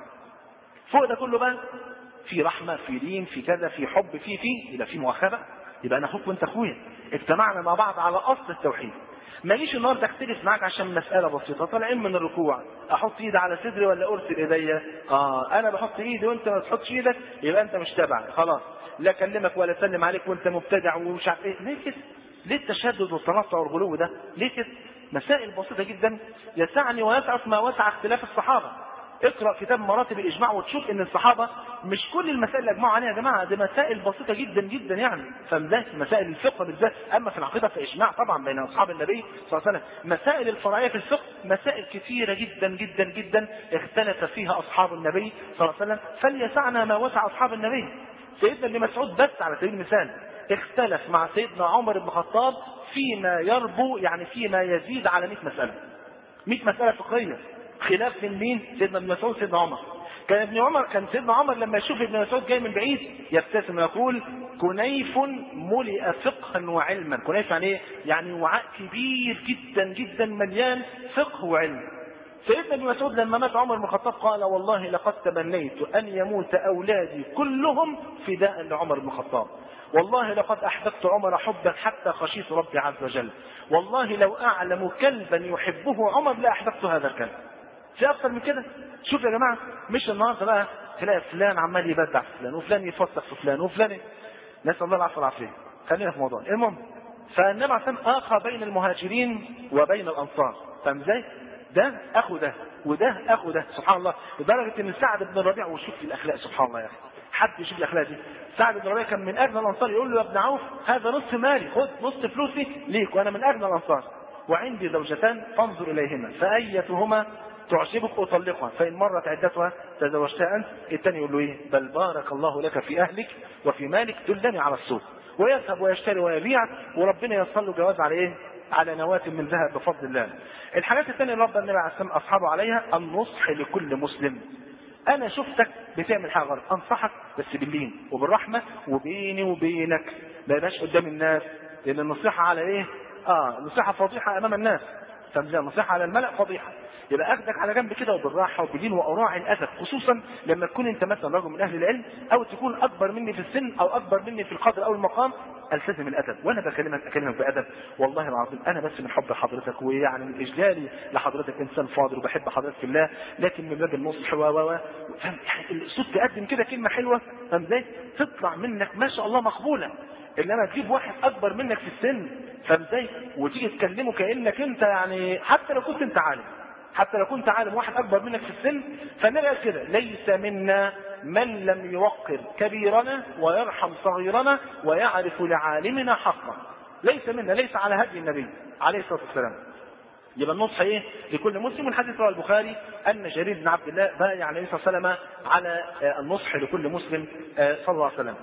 فوق ده كله بقى في رحمة، في دين، في كذا، في حب، في في يبقى في مؤاخاة بقى، يبقى انا اخوك وانت اخويا، اجتمعنا مع بعض على اصل التوحيد. ماليش النهارده اختلف معاك عشان مسألة بسيطة، طالعين من الركوع احط ايدي على صدري ولا ارسل ايديا؟ اه انا بحط ايدي وانت ما تحطش ايدك، يبقى انت مش تبعي خلاص، لا اكلمك ولا اسلم عليك وانت مبتدع ومش عارف ايه. ليه كده؟ ليه التشدد والتنطع والغلو ده؟ ليه كده؟ مسائل بسيطة جدا يسعني ويسعف ما وسع اختلاف الصحابة. اقرأ كتاب مراتب الإجماع وتشوف ان الصحابة مش كل المسائل اللي اجمعوا عليها يا جماعة، دي مسائل بسيطة جدا جدا يعني، فده مسائل الفقه بالذات. اما في العقيدة في إجماع طبعا بين اصحاب النبي صلى الله عليه وسلم. مسائل الفرعية في الفقه مسائل كثيرة جدا جدا جدا اختلف فيها اصحاب النبي صلى الله عليه وسلم، فليسعنا ما وسع اصحاب النبي. سيدنا ابن مسعود بس على سبيل المثال اختلف مع سيدنا عمر بن الخطاب فيما يربو، يعني فيما يزيد على مئة مسألة، مئة مسألة فقهية، خلاف من مين؟ سيدنا ابن مسعود سيدنا عمر. كان ابن عمر كان سيدنا عمر لما يشوف ابن مسعود جاي من بعيد يبتسم ويقول كنيف ملئ فقها وعلما. كنيف يعني ايه؟ يعني وعاء كبير جدا جدا مليان فقه وعلم. سيدنا ابن مسعود لما مات عمر بن الخطاب قال والله لقد تمنيت ان يموت اولادي كلهم فداء لعمر بن الخطاب، والله لقد احببت عمر حبا حتى خشيت ربي عز وجل، والله لو اعلم كلبا يحبه عمر لا احببت هذا الكلب. في اكثر من كده؟ شوف يا جماعه، مش النهارده بقى تلاقي فلان عمال يبدع في فلان وفلان يفسق في فلان وفلان، نسال الله العافيه والعافيه. خلينا في موضوع المهم. فالنبي عليه الصلاه والسلام اخى بين المهاجرين وبين الانصار، فاهم ازاي؟ ده اخو ده وده اخو ده، سبحان الله. لدرجه ان سعد بن الربيع، وشوف الاخلاق سبحان الله يا اخي، حد يشوف الاخلاق دي. سعد بن الربيع كان من اغنى الانصار، يقول له يا ابن عوف هذا نصف مالي، خذ نصف فلوسي ليك وانا من اغنى الانصار، وعندي زوجتان فانظر اليهما فايتهما تعجبك اطلقها، فان مرت عدتها تزوجتها انت. الثاني يقول له ايه؟ بل بارك الله لك في اهلك وفي مالك، دلني على السوق. ويذهب ويشتري ويبيع، وربنا يصل له جواز على ايه؟ على نواة من ذهب بفضل الله. الحاجات الثانيه اللي رب النبي عليه الصلاه والسلام اصحابه عليها النصح لكل مسلم. انا شفتك بتعمل حاجه غلط انصحك بس باللين وبالرحمه وبيني وبينك، ما يبقاش قدام الناس، لان النصيحه على ايه؟ اه النصيحه فضيحه امام الناس، فمزي النصيحه على الملأ فضيحه. يبقى اخدك على جنب كده وبالراحه وباللين واراعي الادب، خصوصا لما تكون انت مثلا رجل من اهل العلم او تكون اكبر مني في السن او اكبر مني في القدر او المقام، التزم الادب. وانا بكلمك اكلمك بادب والله العظيم، انا بس من حب حضرتك ويعني من اجلالي لحضرتك انسان فاضل وبحب حضرتك في الله، لكن من باب النصح و و فاهم يعني الصوت تقدم كده كلمه حلوه، فاهم ازاي؟ تطلع منك ما شاء الله مقبوله. انما تجيب واحد اكبر منك في السن، فاهم ازاي؟ وتيجي تكلمه كانك انت يعني حتى لو كنت انت عالم، حتى لو كنت عالم واحد اكبر منك في السن. فالنبي قال كده ليس منا من لم يوقر كبيرنا ويرحم صغيرنا ويعرف لعالمنا حقا. ليس منا، ليس على هدي النبي عليه الصلاه والسلام. يبقى النصح ايه؟ لكل مسلم. والحديث رواه البخاري ان جرير بن عبد الله بايع النبي صلى الله عليه وسلم على النصح لكل مسلم صلى الله عليه وسلم.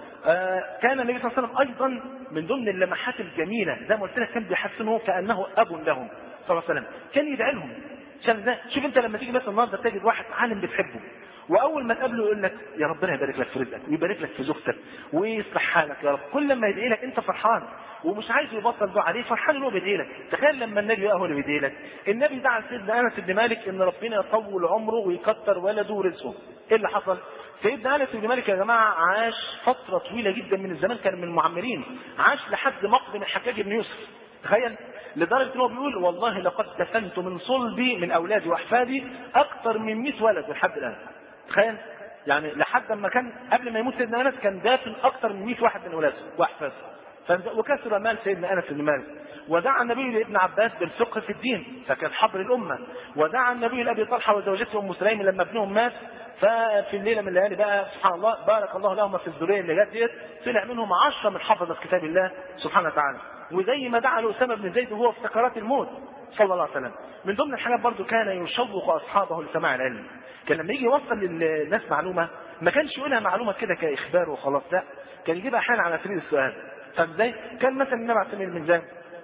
كان النبي صلى الله عليه وسلم ايضا من ضمن اللمحات الجميله، زي ما قلت لك كان بيحسنه كانه اب لهم صلى الله عليه وسلم، كان يدعي لهم. عشان ده شوف انت لما تيجي مثلا النهارده تجد واحد عالم بتحبه، واول ما تقابله يقول لك يا ربنا يبارك لك في رزقك ويبارك لك في زوجتك ويصلح حالك يا رب، كل ما يدعي لك انت فرحان ومش عايز يبطل دعاء عليه، فرحان ان هو بيدعي لك. تخيل لما النبي بقى هو اللي بيدعي لك. النبي دعا سيدنا انس بن مالك ان ربنا يطول عمره ويكتر ولده ورزقه. ايه اللي حصل؟ سيدنا انس بن مالك يا جماعه عاش فتره طويله جدا من الزمان، كان من المعمرين، عاش لحد مقدم الحجاج بن يوسف. تخيل لدرجه ان هو بيقول والله لقد دفنت من صلبي من اولادي واحفادي اكثر من مئة ولد لحد الان. تخيل يعني لحد ما كان قبل ما يموت سيدنا انس كان دافن اكثر من مئة واحد من اولاده واحفاده. وكسر مال سيدنا انس بن مالك. ودعا النبي لابن عباس بالفقه في الدين فكان حبر الامه. ودعا النبي لابي طلحه وزوجته ام سليم لما ابنهم مات، ففي الليله من الليالي بقى سبحان الله بارك الله لهما في الذريه اللي جت ديت، طلع منهم عشره من حفظه كتاب الله سبحانه وتعالى. وزي ما دعا لاسامه بن زيد وهو في سكرات الموت صلى الله عليه وسلم. من ضمن الحاجات برضو كان يشوق اصحابه لسماع العلم. كان لما يجي يوصل للناس معلومه ما كانش يقولها معلومه كده كاخبار وخلاص، لا كان يجيبها احيانا على سبيل السؤال. فازاي؟ كان مثلا النبي عليه الصلاه والسلام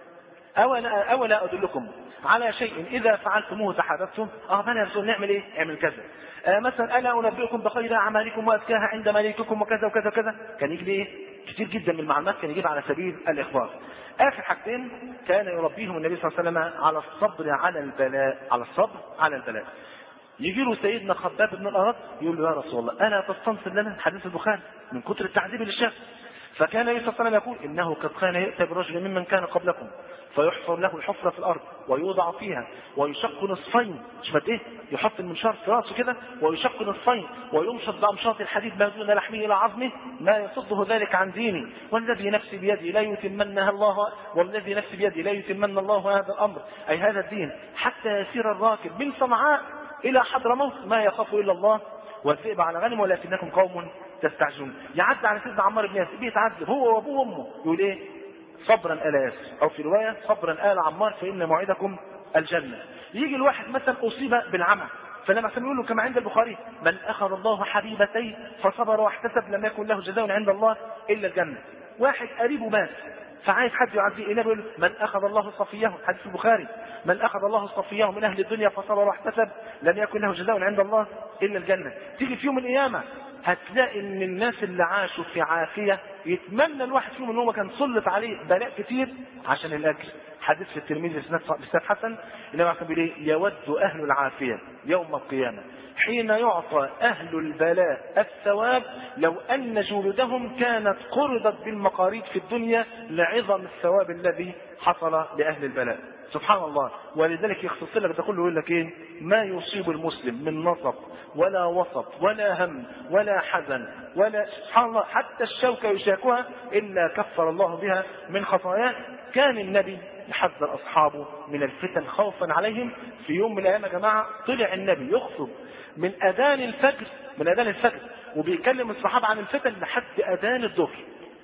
اولا اولا ادلكم على شيء اذا فعلتموه تحاببتم. اه بني رسول نعمل ايه؟ اعمل كذا. آه مثلا الا انبئكم بخير اعمالكم وازكاها عند مليككم وكذا وكذا وكذا. كان يجيب ايه؟ كتير جدا من المعلومات كان يجيب على سبيل الاخبار. اخر حاجتين كان يربيهم النبي صلى الله عليه وسلم على الصبر على البلاء، على الصبر على البلاء. يجي له سيدنا خباب بن الارت يقول له يا رسول الله الا تستنصر لنا؟ حديث البخاري من كتر التعذيب اللي شاف. فكان النبي صلى الله عليه وسلم يقول انه قد كان ياتي برجل ممن كان قبلكم فيحفر له الحفره في الارض ويوضع فيها ويشق نصفين. شفت ايه؟ يحط المنشار في راسه كده ويشق نصفين ويمشط بامشاط الحديد ما دون لحمه الى عظمه ما يصده ذلك عن ديني والذي نفسي بيدي لا يتمنها الله والذي نفسي بيدي لا يتمنى الله هذا الامر اي هذا الدين حتى يسير الراكب من صنعاء الى حضرموت ما يخاف الا الله والذئب على غنم ولكنكم قوم تستعجلون. يعدي على سيدنا عمار بن ياسر بيتعذب هو وابوه وامه يقول ايه؟ صبرا آل ياسر، او في روايه صبرا آل عمار فان موعدكم الجنه. يجي الواحد مثلا اصيب بالعمى فلما كان يقول له كما عند البخاري من اخذ الله حبيبتيه فصبر واحتسب لم يكن له جزاء عند الله الا الجنه. واحد قريبه مات فعايز حد يعزيه النبي يقول من اخذ الله صفيه، حديث البخاري من اخذ الله صفيه من اهل الدنيا فصبر واحتسب لم يكن له جزاء عند الله الا الجنه. تيجي في يوم القيامه هتلاقي ان الناس اللي عاشوا في عافيه يتمنى الواحد فيهم ان هو كان سلط عليه بلاء كتير عشان الاجر. حديث في الترمذي بسند حسن النبي عليه الصلاه يود اهل العافيه يوم القيامه حين يعطى اهل البلاء الثواب لو ان جلودهم كانت قرضت بالمقاريض في الدنيا لعظم الثواب الذي حصل لاهل البلاء. سبحان الله. ولذلك يختص لك تقول له يقول لك ايه؟ ما يصيب المسلم من نصب ولا وصب ولا هم ولا حزن ولا سبحان الله حتى الشوكه يشاكها الا كفر الله بها من خطاياه. كان النبي يحذر اصحابه من الفتن خوفا عليهم. في يوم من الايام يا جماعه طلع النبي يخطب من اذان الفجر من اذان الفجر وبيكلم الصحابه عن الفتن لحد اذان الظهر،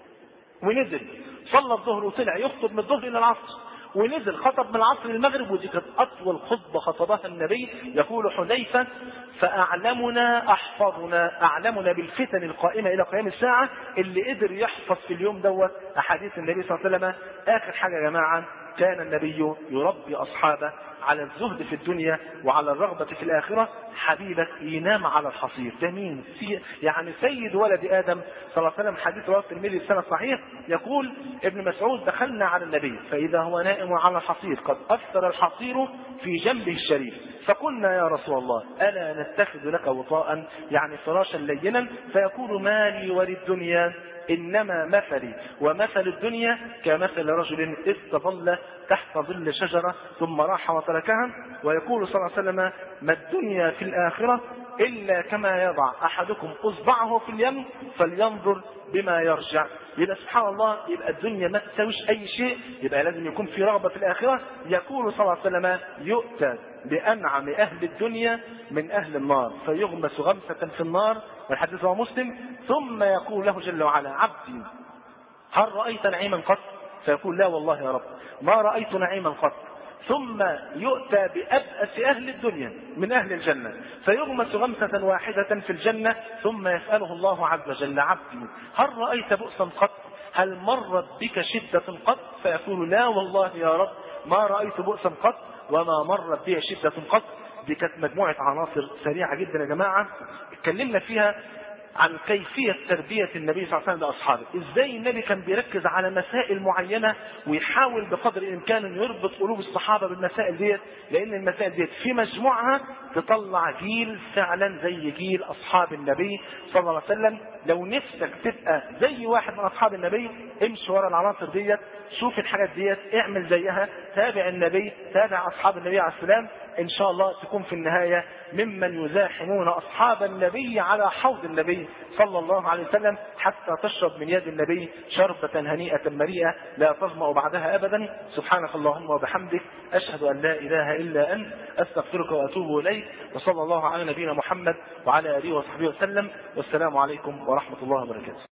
ونزل صلى الظهر وطلع يخطب من الظهر الى العصر، ونزل خطب من العصر للمغرب. ودي كانت اطول خطبه خطبها النبي. يقول حذيفه فاعلمنا احفظنا اعلمنا بالفتن القائمه الى قيام الساعه اللي قدر يحفظ في اليوم دوت احاديث النبي صلى الله عليه وسلم. اخر حاجه يا جماعه كان النبي يربي اصحابه على الزهد في الدنيا وعلى الرغبه في الاخره. حبيبك ينام على الحصير. ده مين؟ يعني سيد ولد ادم صلى الله عليه وسلم. حديث رواه الترمذي في سند صحيح يقول ابن مسعود دخلنا على النبي فاذا هو نائم على الحصير قد اثر الحصير في جنبه الشريف فقلنا يا رسول الله الا نتخذ لك وطاء يعني فراشا لينا؟ فيقول مالي وللدنيا إنما مثلي ومثل الدنيا كمثل رجل استظل تحت ظل شجرة ثم راح وتركها. ويقول صلى الله عليه وسلم ما الدنيا في الآخرة إلا كما يضع أحدكم أصبعه في اليم فلينظر بما يرجع. يبقى سبحان الله يبقى الدنيا ما تساويش أي شيء، يبقى لازم يكون في رغبة في الآخرة. يقول صلى الله عليه وسلم يؤتى بأنعم أهل الدنيا من أهل النار فيغمس غمسة في النار والحديث هو مسلم. ثم يقول له جل وعلا عبدي هل رأيت نعيما قط؟ فيقول لا والله يا رب ما رأيت نعيما قط. ثم يؤتى بأبأس أهل الدنيا من أهل الجنة فيغمس غمسة واحدة في الجنة ثم يسأله الله عز وجل عبدي هل رأيت بؤسا قط؟ هل مرت بك شدة قط؟ فيقول لا والله يا رب ما رأيت بؤسا قط وما مرت بي شدة قط. دي كانت مجموعة عناصر سريعة جدا يا جماعة اتكلمنا فيها عن كيفية تربية النبي صلى الله عليه وسلم لأصحابه، ازاي النبي كان بيركز على مسائل معينة ويحاول بقدر الامكان انه يربط قلوب الصحابة بالمسائل ديت، لان المسائل ديت في مجموعها تطلع جيل فعلا زي جيل اصحاب النبي صلى الله عليه وسلم. لو نفسك تبقى زي واحد من اصحاب النبي امشي ورا العناصر ديت، شوف الحاجات ديت، اعمل زيها، تابع النبي، تابع اصحاب النبي عليه السلام، ان شاء الله تكون في النهاية ممن يزاحمون اصحاب النبي على حوض النبي صلى الله عليه وسلم، حتى تشرب من يد النبي شربة هنيئة مريئة لا تظمأ بعدها ابدا. سبحانك اللهم وبحمدك، اشهد ان لا اله الا انت، استغفرك واتوب اليك، وصلى الله على نبينا محمد وعلى اله وصحبه وسلم، والسلام عليكم ورحمة الله وبركاته.